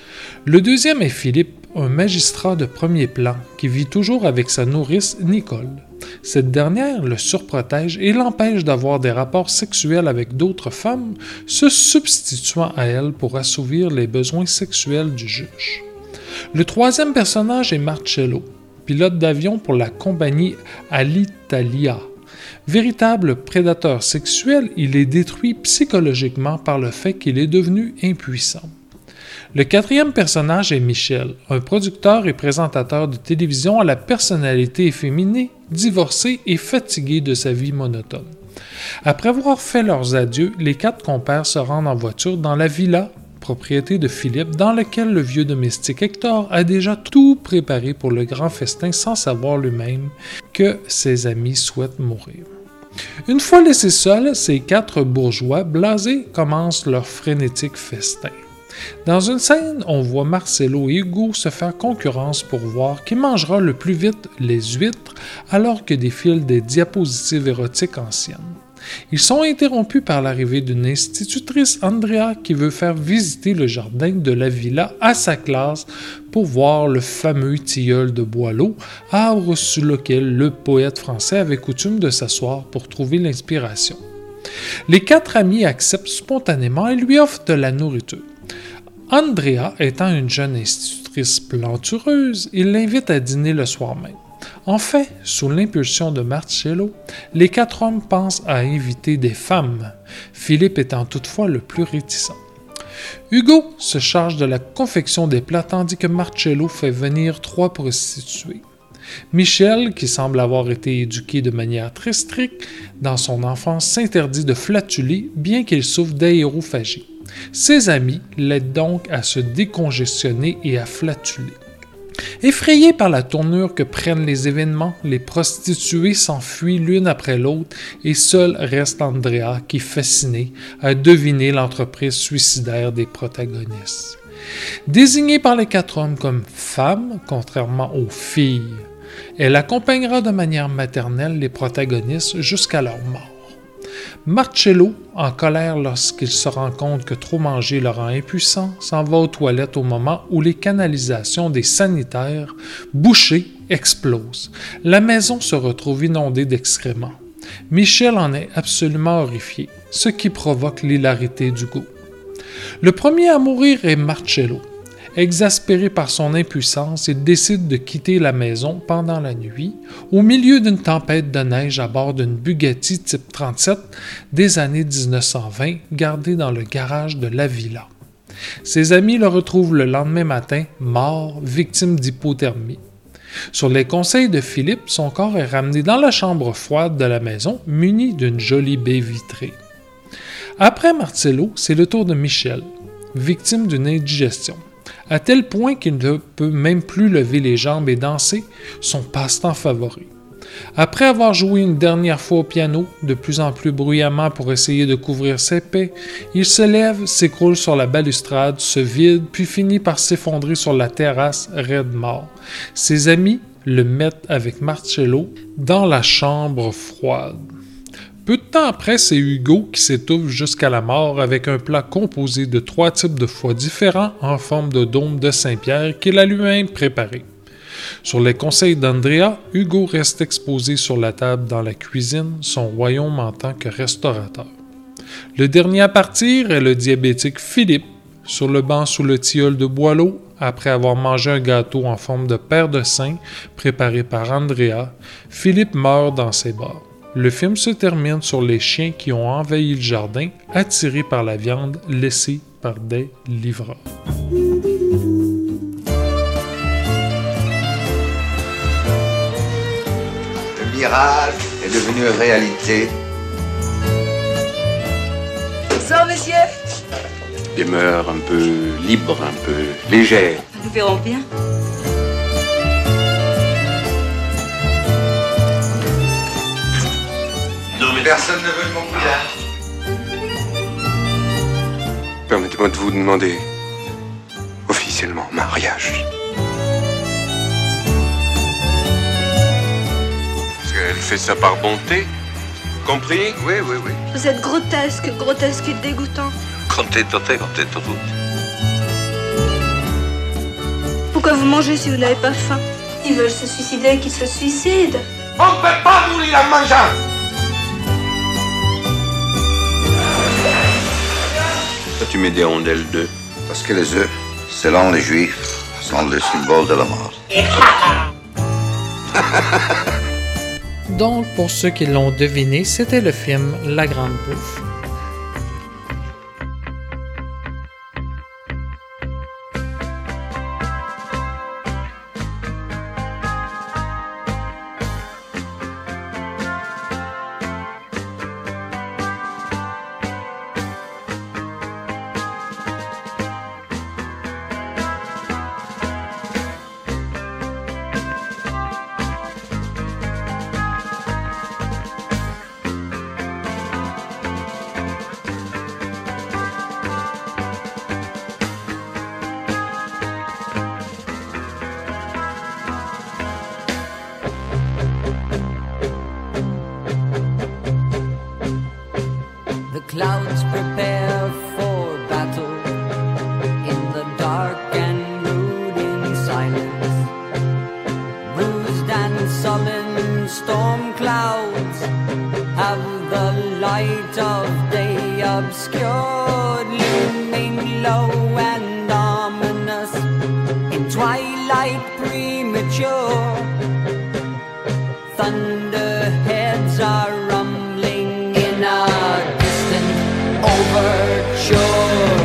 Le deuxième est Philippe, un magistrat de premier plan qui vit toujours avec sa nourrice Nicole. Cette dernière le surprotège et l'empêche d'avoir des rapports sexuels avec d'autres femmes, se substituant à elle pour assouvir les besoins sexuels du juge. Le troisième personnage est Marcello, pilote d'avion pour la compagnie Alitalia. Véritable prédateur sexuel, il est détruit psychologiquement par le fait qu'il est devenu impuissant. Le quatrième personnage est Michel, un producteur et présentateur de télévision à la personnalité efféminée, divorcé et fatigué de sa vie monotone. Après avoir fait leurs adieux, les quatre compères se rendent en voiture dans la villa, propriété de Philippe, dans laquelle le vieux domestique Hector a déjà tout préparé pour le grand festin sans savoir lui-même que ses amis souhaitent mourir. Une fois laissés seuls, ces quatre bourgeois blasés commencent leur frénétique festin. Dans une scène, on voit Marcello et Hugo se faire concurrence pour voir qui mangera le plus vite les huîtres alors que défilent des diapositives érotiques anciennes. Ils sont interrompus par l'arrivée d'une institutrice, Andrea, qui veut faire visiter le jardin de la villa à sa classe pour voir le fameux tilleul de Boileau, arbre sous lequel le poète français avait coutume de s'asseoir pour trouver l'inspiration. Les quatre amis acceptent spontanément et lui offrent de la nourriture. Andrea, étant une jeune institutrice plantureuse, il l'invite à dîner le soir même. Enfin, sous l'impulsion de Marcello, les quatre hommes pensent à inviter des femmes, Philippe étant toutefois le plus réticent. Hugo se charge de la confection des plats tandis que Marcello fait venir 3 prostituées. Michel, qui semble avoir été éduqué de manière très stricte dans son enfance, s'interdit de flatuler bien qu'il souffre d'aérophagie. Ses amis l'aident donc à se décongestionner et à flatuler. Effrayés par la tournure que prennent les événements, les prostituées s'enfuient l'une après l'autre et seul reste Andrea qui, fasciné, a deviné l'entreprise suicidaire des protagonistes. Désignée par les quatre hommes comme femme, contrairement aux filles, elle accompagnera de manière maternelle les protagonistes jusqu'à leur mort. Marcello, en colère lorsqu'il se rend compte que trop manger le rend impuissant, s'en va aux toilettes au moment où les canalisations des sanitaires, bouchées, explosent. La maison se retrouve inondée d'excréments. Michel en est absolument horrifié, ce qui provoque l'hilarité d'Hugo. Le premier à mourir est Marcello. Exaspéré par son impuissance, il décide de quitter la maison pendant la nuit, au milieu d'une tempête de neige à bord d'une Bugatti type 37 des années 1920, gardée dans le garage de la villa. Ses amis le retrouvent le lendemain matin, mort, victime d'hypothermie. Sur les conseils de Philippe, son corps est ramené dans la chambre froide de la maison, muni d'une jolie baie vitrée. Après Marcello, c'est le tour de Michel, victime d'une indigestion. À tel point qu'il ne peut même plus lever les jambes et danser, son passe-temps favori. Après avoir joué une dernière fois au piano, de plus en plus bruyamment pour essayer de couvrir ses paix, il se lève, s'écroule sur la balustrade, se vide, puis finit par s'effondrer sur la terrasse, raide mort. Ses amis le mettent avec Marcello dans la chambre froide. Peu de temps après, c'est Hugo qui s'étouffe jusqu'à la mort avec un plat composé de 3 types de foie différents en forme de dôme de Saint-Pierre qu'il a lui-même préparé. Sur les conseils d'Andrea, Hugo reste exposé sur la table dans la cuisine, son royaume en tant que restaurateur. Le dernier à partir est le diabétique Philippe, sur le banc sous le tilleul de Boileau, après avoir mangé un gâteau en forme de paire de seins préparé par Andrea. Philippe meurt dans ses bras. Le film se termine sur les chiens qui ont envahi le jardin, attirés par la viande laissée par des livreurs. Le mirage est devenu réalité. Bonsoir, monsieur. Des mœurs un peu libres, un peu légères. Nous verrons bien. Personne ne veut de mon couillard. Permettez-moi de vous demander officiellement mariage. Parce qu'elle fait ça par bonté. Compris? Oui, oui, oui. Vous êtes grotesque, grotesque et dégoûtant. Contento te. Pourquoi vous mangez si vous n'avez pas faim? Ils veulent se suicider, qu'ils se suicident. On ne peut pas mourir en mangeant. Toi, tu mets des rondelles d'œufs. Parce que les œufs, selon les juifs, sont le symbole de la mort. Donc, pour ceux qui l'ont deviné, c'était le film La Grande Bouffe. Clouds prepare for battle in the dark and brooding silence. Bruised and sullen storm clouds have the light of day obscured, looming low and ominous in twilight premature. Thunderheads are rumbling in a overture.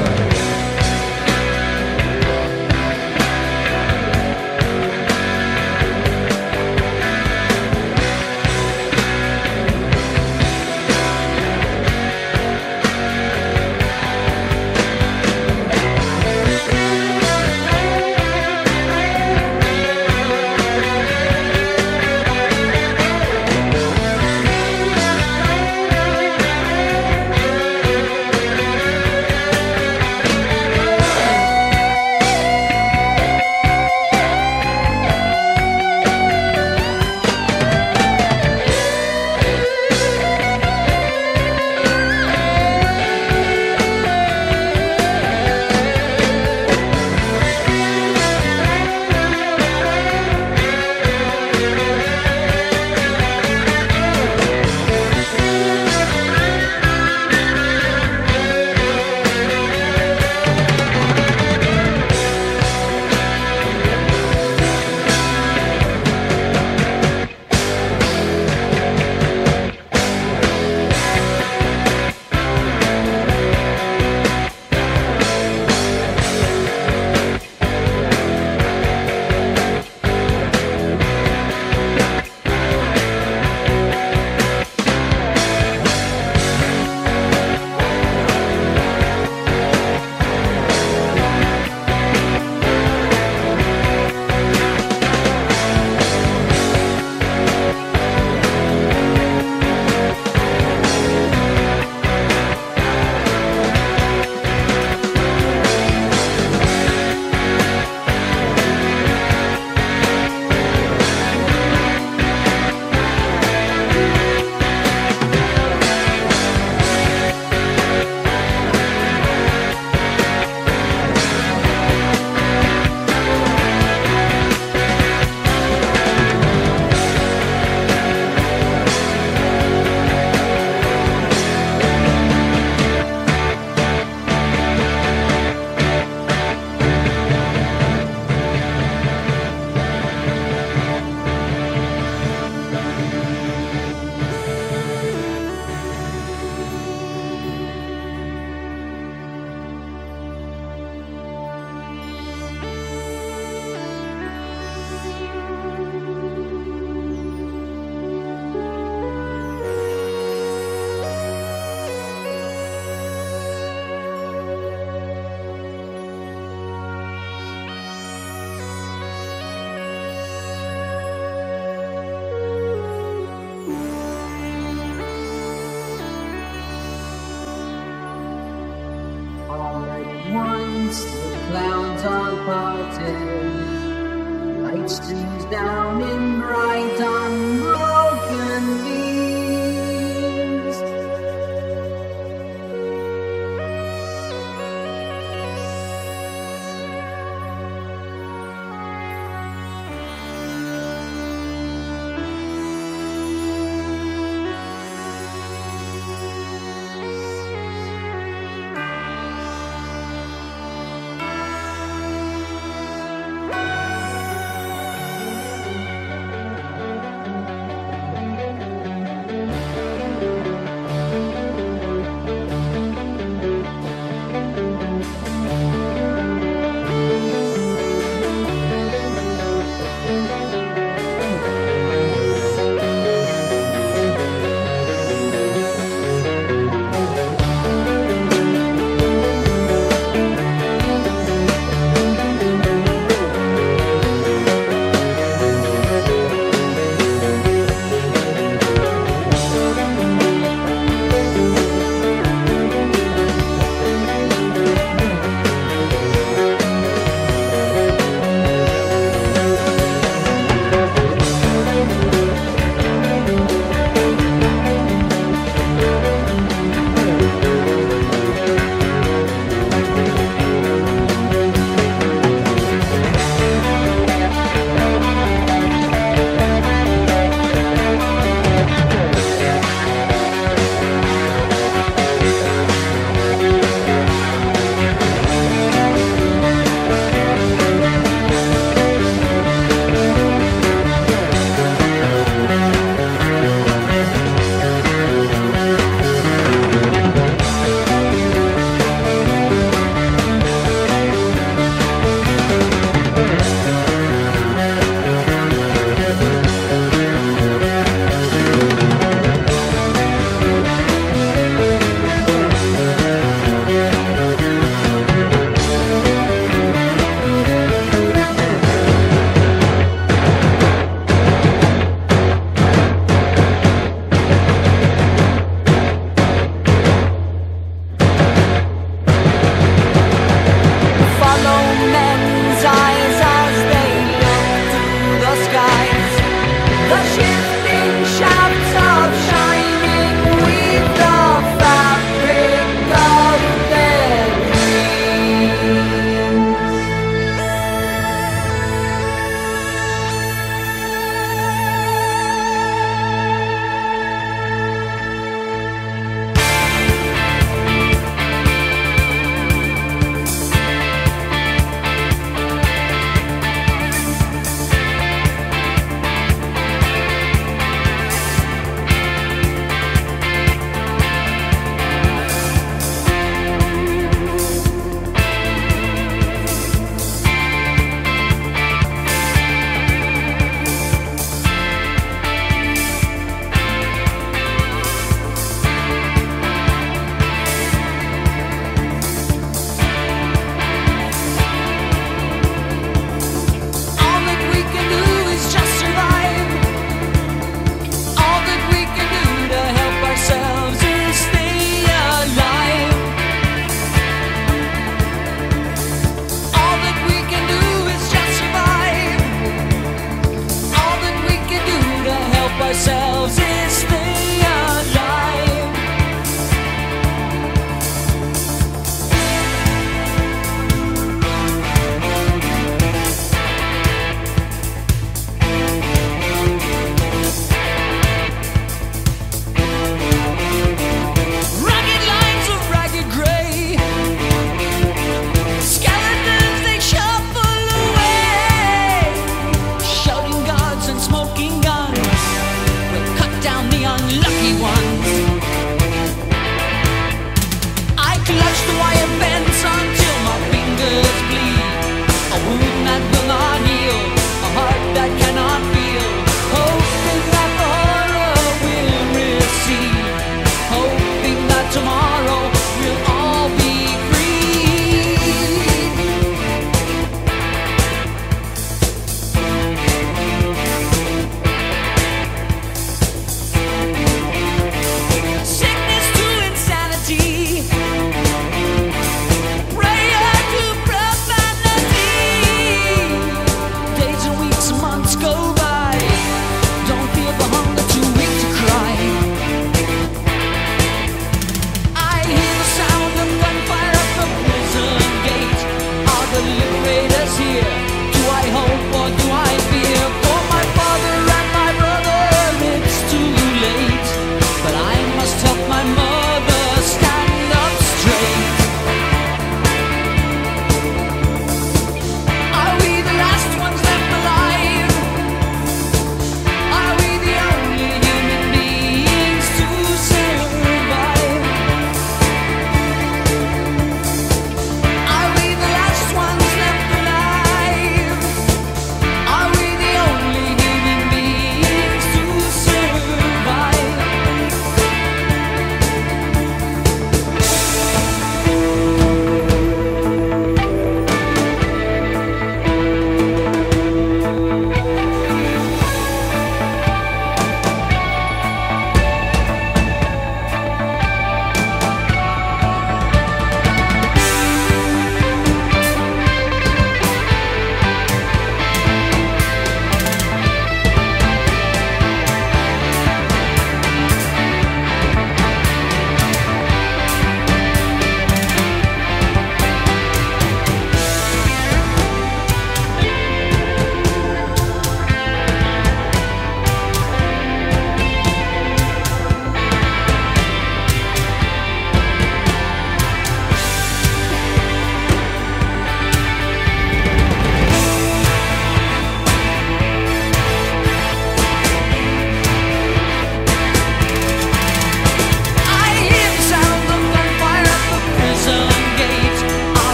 parted. Light streams down in bright unbroken beams.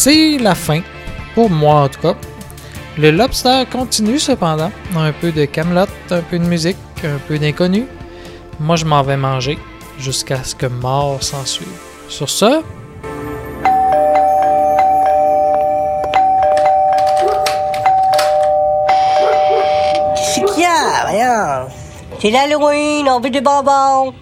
c'est la fin. Pour moi, en tout cas. Le Lobster continue cependant. Un peu de Camelot, un peu de musique, un peu d'inconnu. Moi, je m'en vais manger jusqu'à ce que mort s'ensuive. Sur ce... Qu'est-ce qu'il y a? Voyons. C'est l'Halloween, on veut des bonbons.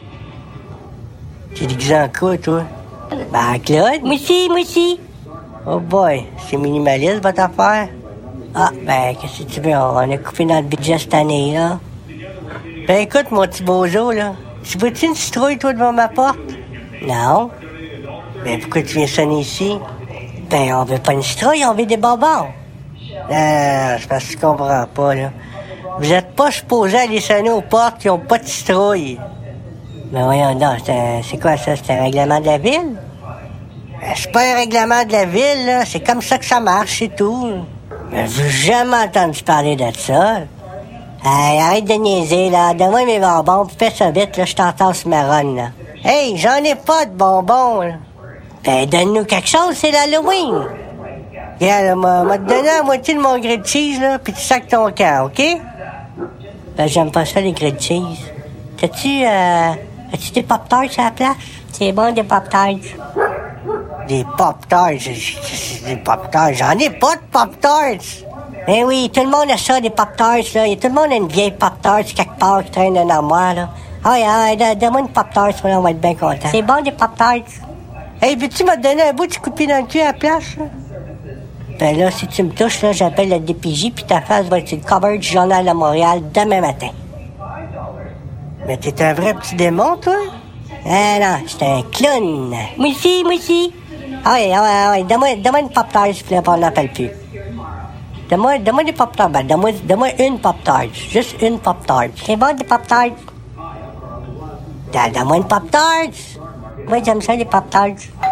T'es déguisé en quoi, toi? Ben, Claude, moi aussi. Oh boy, c'est minimaliste, votre affaire. Ah, ben, qu'est-ce que tu veux? On a coupé notre budget cette année, là. Ben, écoute, mon petit bozo, là. Tu veux-tu une citrouille, toi, devant ma porte? Non. Ben, pourquoi tu viens sonner ici? Ben, on veut pas une citrouille, on veut des bonbons. C'est parce que tu comprends pas, là. Vous êtes pas supposé aller sonner aux portes qui ont pas de citrouille. Ben, voyons donc, c'est quoi ça? C'est un règlement de la ville? Ben, c'est pas un règlement de la ville, là. C'est comme ça que ça marche, c'est tout. Ben, j'ai jamais entendu parler de ça. Hey, arrête de niaiser, là. Donne-moi mes bonbons, puis fais ça vite, là. Je t'entends sur ma run, là. Hey, j'en ai pas de bonbons, là. Ben, donne-nous quelque chose, c'est l'Halloween. Regarde, m'a te donné la moitié de mon grilled cheese, là, puis tu sacs ton camp, OK? Ben, j'aime pas ça, les grilled cheese. As-tu des Pop-Tarts à la place? C'est bon, des Pop-Tarts. Des Pop-Tarts? Des Pop-Tarts? J'en ai pas de Pop-Tarts! Ben oui, tout le monde a ça, des Pop-Tarts, là. Tout le monde a une vieille Pop-Tarts quelque part qui traîne dans l'armoire, là. Donne-moi une Pop-Tarts, on va être bien content. C'est bon, des Pop-Tarts. Hey, veux-tu me donner un bout de coupé dans le cul à la place, là? Ben là, si tu me touches, là, j'appelle le DPJ, puis ta face va être sur le cover du Journal de Montréal demain matin. Mais t'es un vrai petit démon, toi? Ah non, j'étais un clown. Moi aussi. Ah ouais, donne-moi une Pop-Tart, s'il vous plaît, on n'appelle plus. Donne-moi des Pop-Tarts. Ben, donne-moi une Pop-Tart. Juste une Pop-Tart. C'est bon, des Pop-Tarts? Donne-moi une Pop-Tart. Moi, j'aime ça, les Pop-Tarts.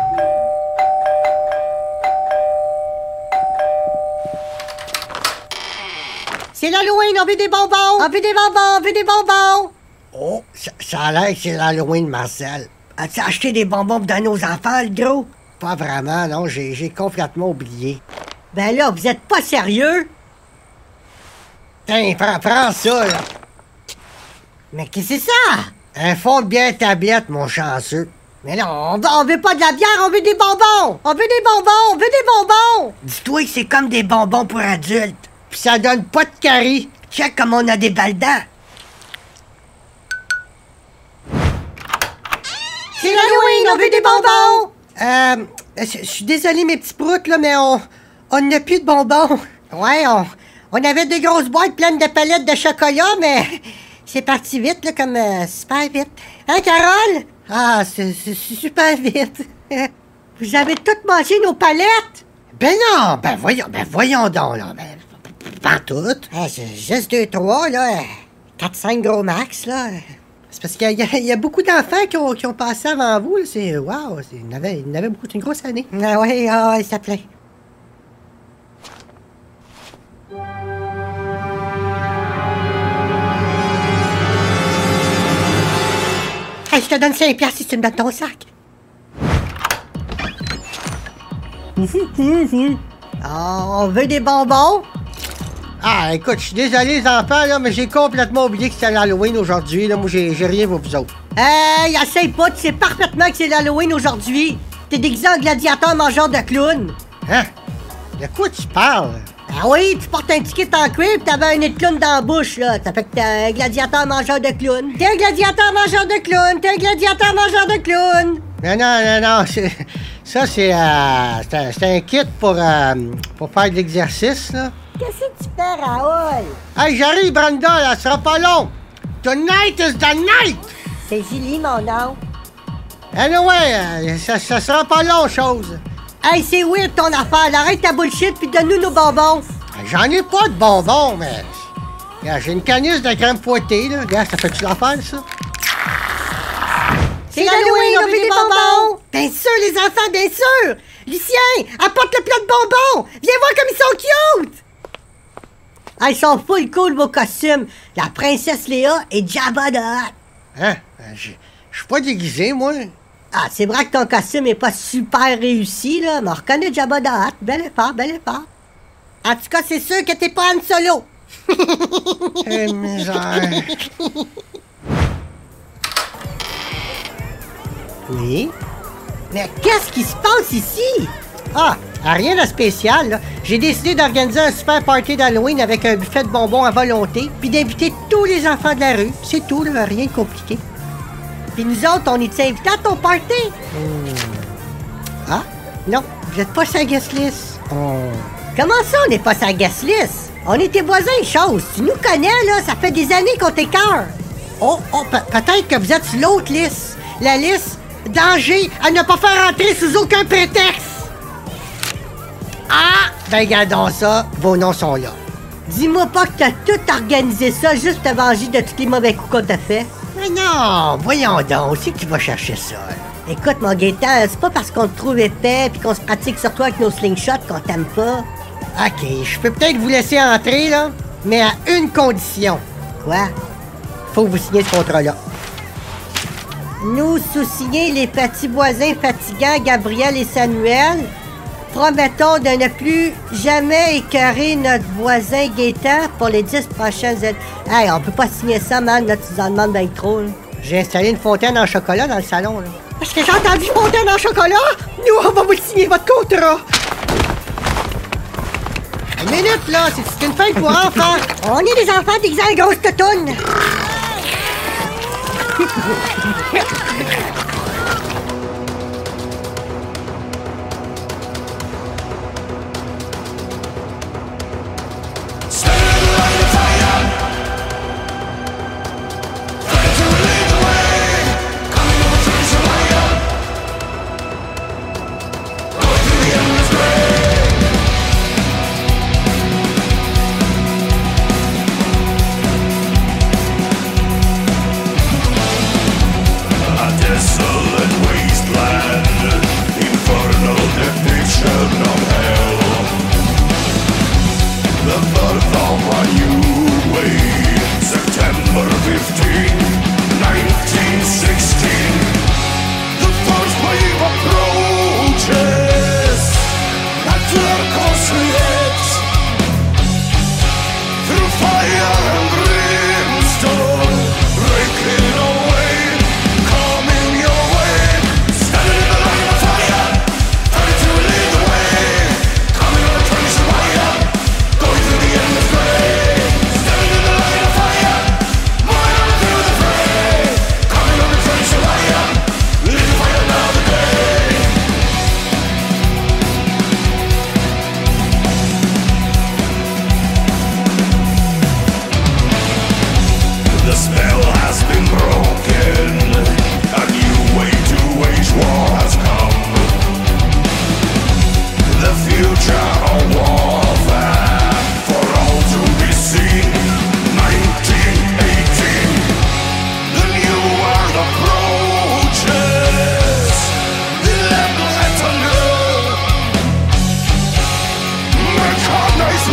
C'est l'Halloween, on veut des bonbons! On veut des bonbons! Oh, ça a l'air que c'est l'Halloween, Marcel. As-tu acheté des bonbons pour donner aux enfants, le gros? Pas vraiment, non, j'ai complètement oublié. Ben là, vous êtes pas sérieux? Tiens, prends ça, là. Mais qu'est-ce que c'est ça? Un fond de bière tablette, mon chanceux. Mais non, on veut pas de la bière, on veut des bonbons! On veut des bonbons! Dis-toi que c'est comme des bonbons pour adultes. Puis ça donne pas de caries. Check comme on a des balles dents. C'est l'Halloween, on veut des bonbons! Je suis désolé, mes petits proutes, là, mais on n'a plus de bonbons. Ouais, on avait des grosses boîtes pleines de palettes de chocolat, mais c'est parti vite, là, comme super vite. Hein, Carole? Ah, c'est super vite. Vous avez toutes mangé nos palettes? Ben non, voyons donc, là. Pas toutes. C'est juste 2, 3, là. 4, 5 gros max, là. C'est parce qu'il y a beaucoup d'enfants qui ont passé avant vous, là. C'est... Wow, il y en avait beaucoup. C'est une grosse année. Ah ouais, ça plaît. Hey, je te donne 5 piastres si tu me donnes ton sac. On veut des bonbons? Ah, écoute, je suis désolé, les enfants, là, mais j'ai complètement oublié que c'était l'Halloween aujourd'hui. Là, moi, j'ai rien pour vous autres. Hey, essaye pas, tu sais parfaitement que c'est l'Halloween aujourd'hui. T'es déguisé en gladiateur mangeur de clown. Hein? De quoi tu parles? Ah oui, tu portes un ticket en cuir pis t'avais un nez de clown dans la bouche, là. Ça fait que t'es un gladiateur mangeur de clown. T'es un gladiateur mangeur de clown. T'es un gladiateur mangeur de clown. Non, ça, c'est un kit pour faire de l'exercice, là. Qu'est-ce que tu fais, Raoul? Hey, j'arrive, Brenda, là, ça sera pas long. Tonight is the night! C'est Julie, mon nom. Anyway, ça sera pas long, chose. Hey, c'est weird ton affaire. Arrête ta bullshit puis donne-nous nos bonbons. J'en ai pas de bonbons, mais... Regarde, j'ai une canisse de crème fouettée, là. Regarde, ça fait-tu l'affaire, ça? C'est l'Halloween, on veut des bonbons! Bien sûr, les enfants, bien sûr! Lucien, apporte le plat de bonbons! Viens voir comme ils sont cute! Ah, ils sont full cool, vos costumes. La princesse Léa et Jabba the Hutt. Hein? Je suis pas déguisé, moi. Ah, c'est vrai que ton costume est pas super réussi, là, mais on reconnaît Jabba the Hutt. Bel effort, bel effort. En tout cas, c'est sûr que t'es pas Han Solo. Misère. Oui? Mais qu'est-ce qui se passe ici? Ah, rien de spécial, là. J'ai décidé d'organiser un super party d'Halloween avec un buffet de bonbons à volonté, puis d'inviter tous les enfants de la rue. C'est tout, là, rien de compliqué. Puis nous autres, on est invités à ton party? Ah? Non, vous êtes pas sa guest list. Comment ça, on n'est pas sa guest list? On est tes voisins, chose. Tu nous connais, là, ça fait des années qu'on t'écœure. Peut-être que vous êtes sur l'autre liste. La liste danger à ne pas faire entrer sous aucun prétexte. Ah! Ben, regardons ça, vos noms sont là. Dis-moi pas que t'as tout organisé ça juste te venger de tous les mauvais coups qu'on t'a fait. Mais non, voyons donc, aussi que tu vas chercher ça. Écoute, mon Gaétan, c'est pas parce qu'on te trouve épais pis qu'on se pratique sur toi avec nos slingshots qu'on t'aime pas. OK, je peux peut-être vous laisser entrer, là, mais à une condition. Quoi? Faut que vous signiez ce contrat-là. Nous sous-signer les petits voisins fatigants Gabriel et Samuel, promettons de ne plus jamais écœurer notre voisin Gaétan pour les 10 prochaines années. Hey, on peut pas signer ça, man, là, tu nous en demandes bien trop, là. J'ai installé une fontaine en chocolat dans le salon, là. Est-ce que j'ai entendu fontaine en chocolat? Nous, on va vous signer votre contrat! Une minute, là, c'est une fête pour enfants! On est des enfants déguisés en grosses toutounes!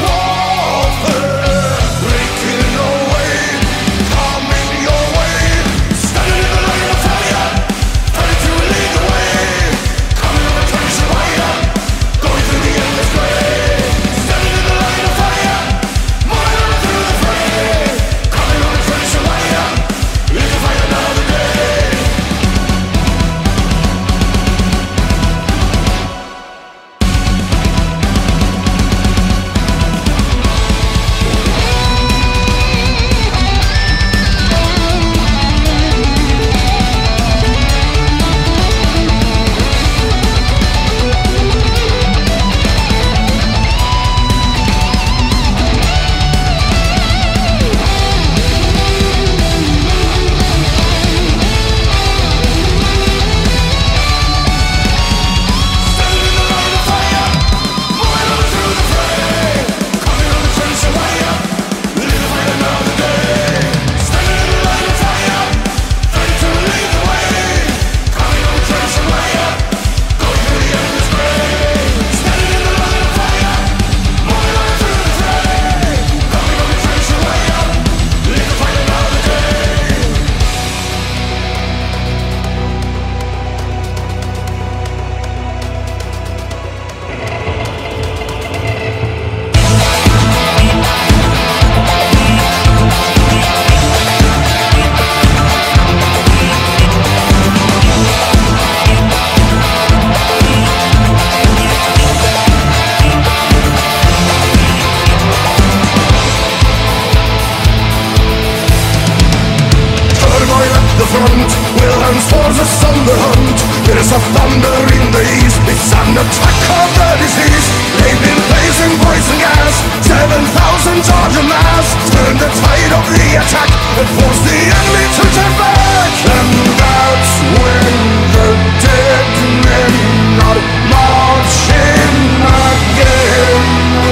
Coming your way. front, Wilhelm's forces on the hunt. There's a thunder in the east, it's an attack of the disease. They've been blazing poison gas, 7,000 Georgian mass. Turn the tide of the attack and force the enemy to turn back. And that's when the dead men are marching again.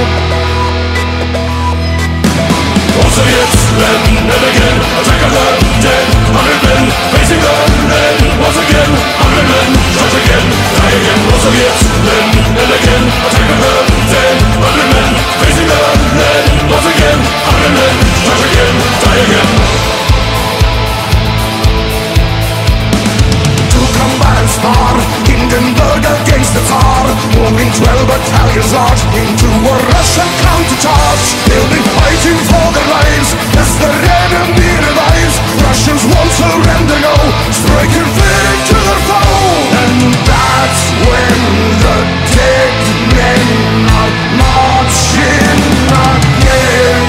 All Soviets, then and again, attack of the dead. 100 men facing the lead. Once again, 100 men, charge again, die again. All Soviets, then and again, attack of the dead. 100 men facing the lead. Once again, 100 men, charge again, die again. To combat and spar, Hindenburg against the Tsar. Moving 12 battalions large into a Russian countercharge. They'll be fighting for their lives as their enemy revives. Russians won't surrender, no, striking fear to their foe. And that's when the dead men are marching again.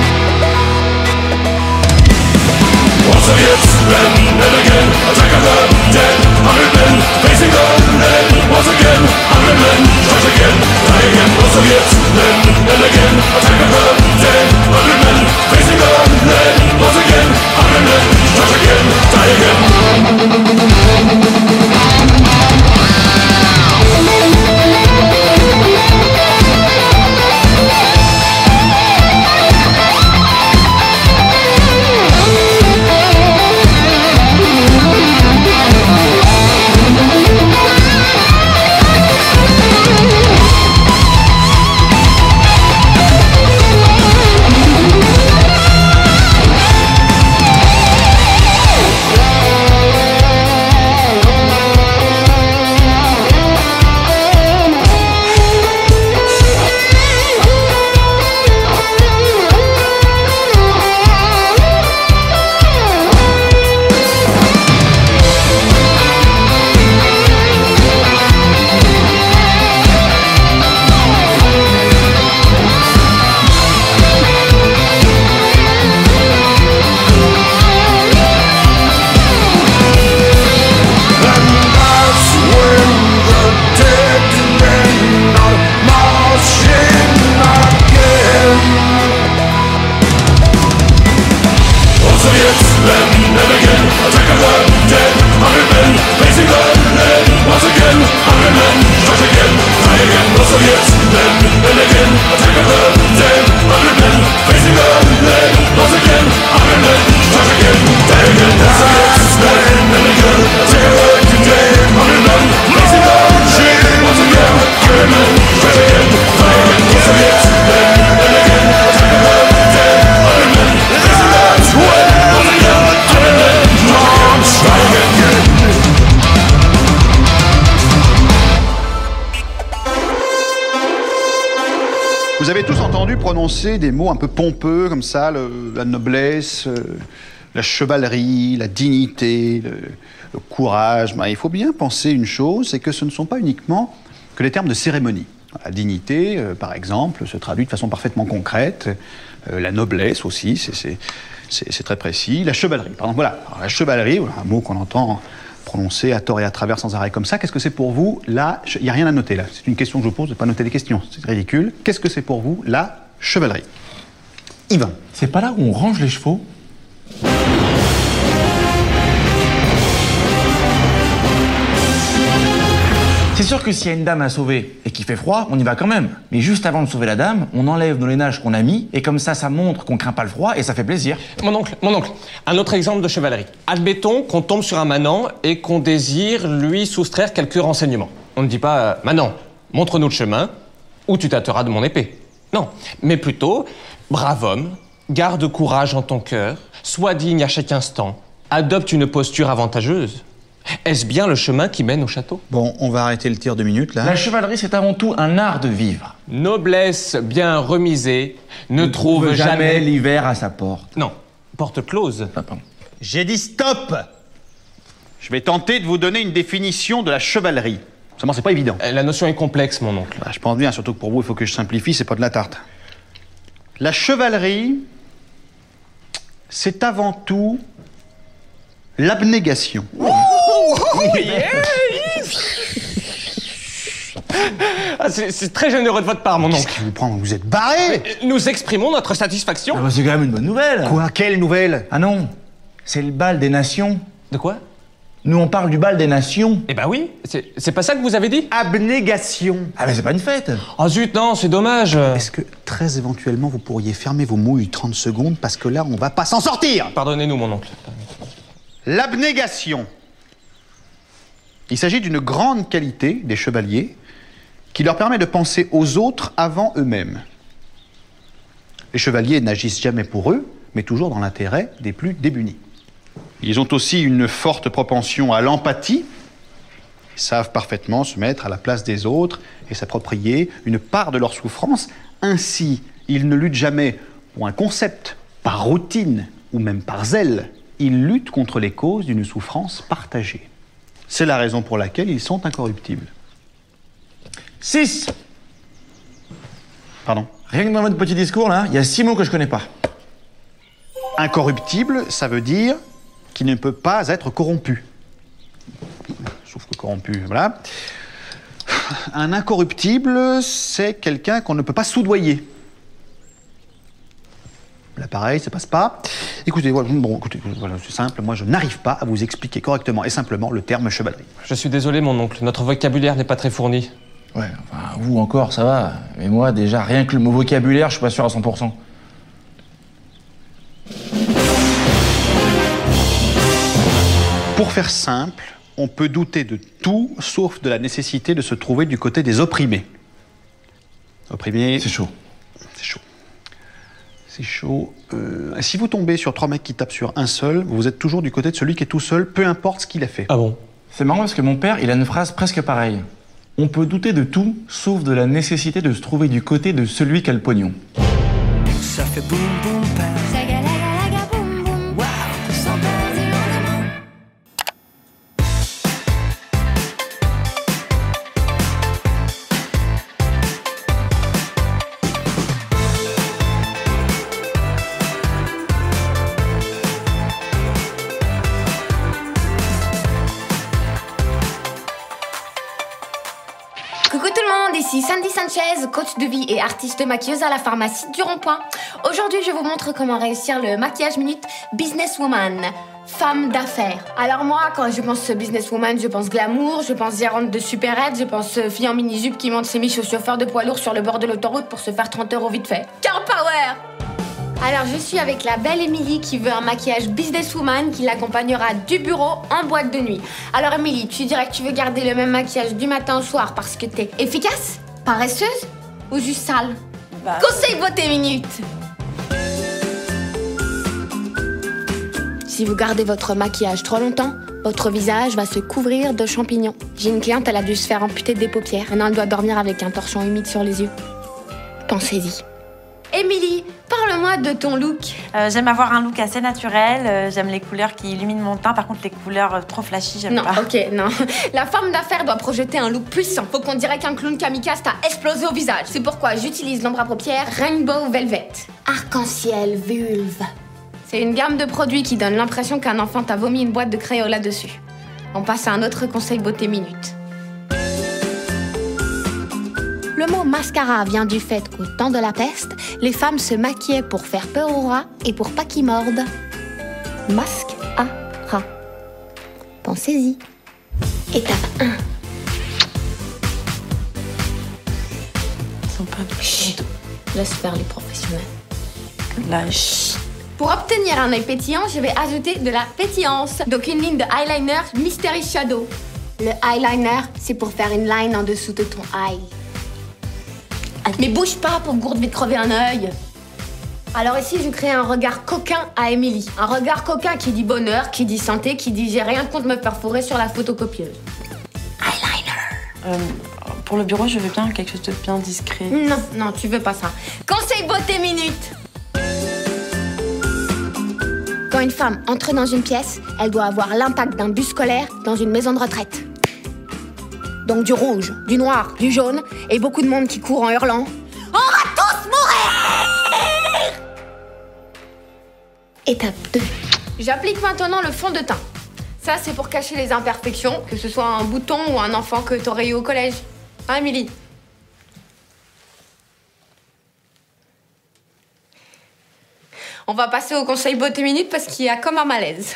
All Soviets, then and again, attack of the dead. 100 men facing the lead. Once again, 100 men, charge again, die again. All Soviets, then and again, attack of the dead. 100 men facing the lead. Once again, 100 men, charge again, die again. Vous avez tous entendu prononcer des mots un peu pompeux comme ça, la noblesse, la chevalerie, la dignité, le courage. Ben, il faut bien penser une chose, c'est que ce ne sont pas uniquement que les termes de cérémonie. La dignité, par exemple, se traduit de façon parfaitement concrète. La noblesse aussi, c'est très précis. La chevalerie, pardon, voilà. Alors, la chevalerie, voilà, un mot qu'on entend prononcé à tort et à travers sans arrêt comme ça. Qu'est-ce que c'est pour vous, là? Il n'y a rien à noter, là. C'est une question que je vous pose, de ne pas noter des questions. C'est ridicule. Qu'est-ce que c'est pour vous, la chevalerie? Yvan. C'est pas là où on range les chevaux? C'est sûr que s'il y a une dame à sauver et qu'il fait froid, on y va quand même. Mais juste avant de sauver la dame, on enlève nos lainages qu'on a mis et comme ça montre qu'on craint pas le froid et ça fait plaisir. Mon oncle, un autre exemple de chevalerie. Admettons qu'on tombe sur un manant et qu'on désire lui soustraire quelques renseignements. On ne dit pas « Manant, montre-nous le chemin ou tu tâteras de mon épée ». Non, mais plutôt « Brave homme, garde courage en ton cœur, sois digne à chaque instant, adopte une posture avantageuse ». Est-ce bien le chemin qui mène au château? Bon, on va arrêter le tir 2 minutes, là. La chevalerie, c'est avant tout un art de vivre. Noblesse bien remisée ne trouve jamais l'hiver à sa porte. Non, porte close. Ah, pardon. J'ai dit stop! Je vais tenter de vous donner une définition de la chevalerie. Seulement, c'est pas évident. La notion est complexe, mon oncle. Bah, je pense bien, surtout que pour vous, il faut que je simplifie, c'est pas de la tarte. La chevalerie, c'est avant tout L'abnégation. Ah, c'est très généreux de votre part, mon oncle. Qu'est-ce qui vous prend? Vous êtes barré. Nous exprimons notre satisfaction. Ah bah, c'est quand même une bonne nouvelle. Quoi? Quelle nouvelle? Ah non, c'est le bal des nations. De quoi? Nous, on parle du bal des nations. Eh ben oui, c'est pas ça que vous avez dit? Abnégation. Ah mais c'est pas une fête. Oh zut, non, c'est dommage. Est-ce que, très éventuellement, vous pourriez fermer vos mouilles 30 secondes parce que là, on va pas s'en sortir? Pardonnez-nous, mon oncle. L'abnégation. Il s'agit d'une grande qualité des chevaliers qui leur permet de penser aux autres avant eux-mêmes. Les chevaliers n'agissent jamais pour eux, mais toujours dans l'intérêt des plus démunis. Ils ont aussi une forte propension à l'empathie. Ils savent parfaitement se mettre à la place des autres et s'approprier une part de leur souffrance. Ainsi, ils ne luttent jamais pour un concept, par routine ou même par zèle. Ils luttent contre les causes d'une souffrance partagée. C'est la raison pour laquelle ils sont incorruptibles. 6. Pardon? Rien que dans votre petit discours, là, il y a 6 mots que je connais pas. Incorruptible, ça veut dire qu'il ne peut pas être corrompu. Sauf que corrompu, voilà. Un incorruptible, c'est quelqu'un qu'on ne peut pas soudoyer. Là, pareil, ça passe pas. Écoutez, voilà, c'est simple, moi je n'arrive pas à vous expliquer correctement et simplement le terme chevalerie. Je suis désolé, mon oncle, notre vocabulaire n'est pas très fourni. Ouais, enfin, vous encore, ça va. Mais moi, déjà, rien que le mot vocabulaire, je suis pas sûr à 100%. Pour faire simple, on peut douter de tout, sauf de la nécessité de se trouver du côté des opprimés. Opprimés... C'est chaud. C'est chaud. C'est chaud. Si vous tombez sur 3 mecs qui tapent sur un seul, vous êtes toujours du côté de celui qui est tout seul, peu importe ce qu'il a fait. Ah bon? C'est marrant parce que mon père, il a une phrase presque pareille. On peut douter de tout, sauf de la nécessité de se trouver du côté de celui qui a le pognon. Ça fait boum boum pam. Saga boum boum. Waouh, sans perdre l'élément. Coucou tout le monde, ici Sandy Sanchez, coach de vie et artiste maquilleuse à la pharmacie du Rond-Point. Aujourd'hui, je vous montre comment réussir le maquillage minute businesswoman, femme d'affaires. Alors moi, quand je pense businesswoman, je pense glamour, je pense gérante de supérette, je pense fille en mini-jupe qui monte ses miches au chauffeur de poids lourd sur le bord de l'autoroute pour se faire 30 € vite fait. Girl power! Alors je suis avec la belle Émilie qui veut un maquillage businesswoman qui l'accompagnera du bureau en boîte de nuit. Alors Émilie, tu dirais que tu veux garder le même maquillage du matin au soir parce que t'es efficace, paresseuse ou juste sale? Conseil beauté minute. Si vous gardez votre maquillage trop longtemps, votre visage va se couvrir de champignons. J'ai une cliente, elle a dû se faire amputer des paupières. Maintenant elle doit dormir avec un torchon humide sur les yeux. Pensez-y. Émilie, parle-moi de ton look. J'aime avoir un look assez naturel, j'aime les couleurs qui illuminent mon teint, par contre les couleurs trop flashy, j'aime pas. Non, ok, non. La femme d'affaires doit projeter un look puissant. Faut qu'on dirait qu'un clown kamikaze t'a explosé au visage. C'est pourquoi j'utilise l'ombre à paupières Rainbow Velvet. Arc-en-ciel vulve. C'est une gamme de produits qui donne l'impression qu'un enfant t'a vomi une boîte de Crayola dessus. On passe à un autre conseil beauté minute. Le mot mascara vient du fait qu'au temps de la peste, les femmes se maquillaient pour faire peur aux rats et pour pas qu'ils mordent. Mascara. Pensez-y. Étape 1. Ils sont pas... Chut. Laisse faire les professionnels. Lâche. Pour obtenir un œil pétillant, je vais ajouter de la pétillance. Donc une ligne de eyeliner Mystery Shadow. Le eyeliner, c'est pour faire une line en dessous de ton eye. Mais bouge pas pour gourde vite crever un œil. Alors ici, je crée un regard coquin à Émilie. Un regard coquin qui dit bonheur, qui dit santé, qui dit j'ai rien contre me faire fourrer sur la photocopieuse. Eyeliner. Pour le bureau, je veux bien quelque chose de bien discret. Non, tu veux pas ça. Conseil beauté minute. Quand une femme entre dans une pièce, elle doit avoir l'impact d'un bus scolaire dans une maison de retraite. Donc du rouge, du noir, du jaune et beaucoup de monde qui court en hurlant « On va tous mourir !» Étape 2. J'applique maintenant le fond de teint. Ça, c'est pour cacher les imperfections, que ce soit un bouton ou un enfant que t'aurais eu au collège. Hein, Émilie? On va passer au conseil beauté minute parce qu'il y a comme un malaise.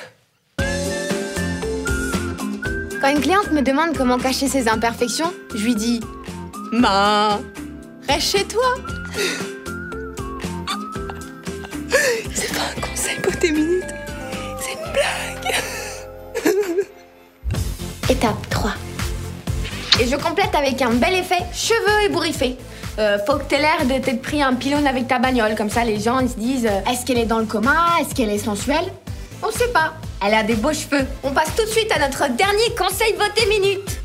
Quand une cliente me demande comment cacher ses imperfections, je lui dis « Bah, reste chez toi !» C'est pas un conseil beauté minute, c'est une blague. Étape 3. Et je complète avec un bel effet cheveux ébouriffés. Faut que t'aies l'air de t'être pris un pylône avec ta bagnole, comme ça les gens ils se disent est-ce qu'elle est dans le coma, est-ce qu'elle est sensuelle? On sait pas. Elle a des beaux cheveux. On passe tout de suite à notre dernier conseil beauté minute.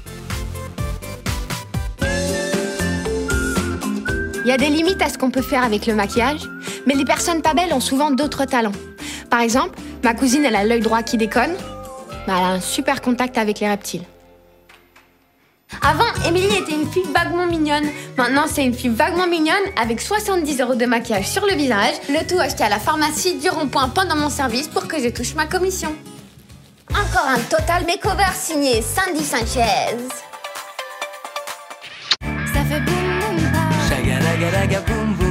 Il y a des limites à ce qu'on peut faire avec le maquillage, mais les personnes pas belles ont souvent d'autres talents. Par exemple, ma cousine, elle a l'œil droit qui déconne, mais elle a un super contact avec les reptiles. Avant, Émilie était une fille vaguement mignonne. Maintenant, c'est une fille vaguement mignonne avec 70 € de maquillage sur le visage. Le tout acheté à la pharmacie du Rond-Point pendant mon service pour que je touche ma commission. Encore un total makeover signé Sandy Sanchez. Ça fait boum boum, shagalaga boum boum.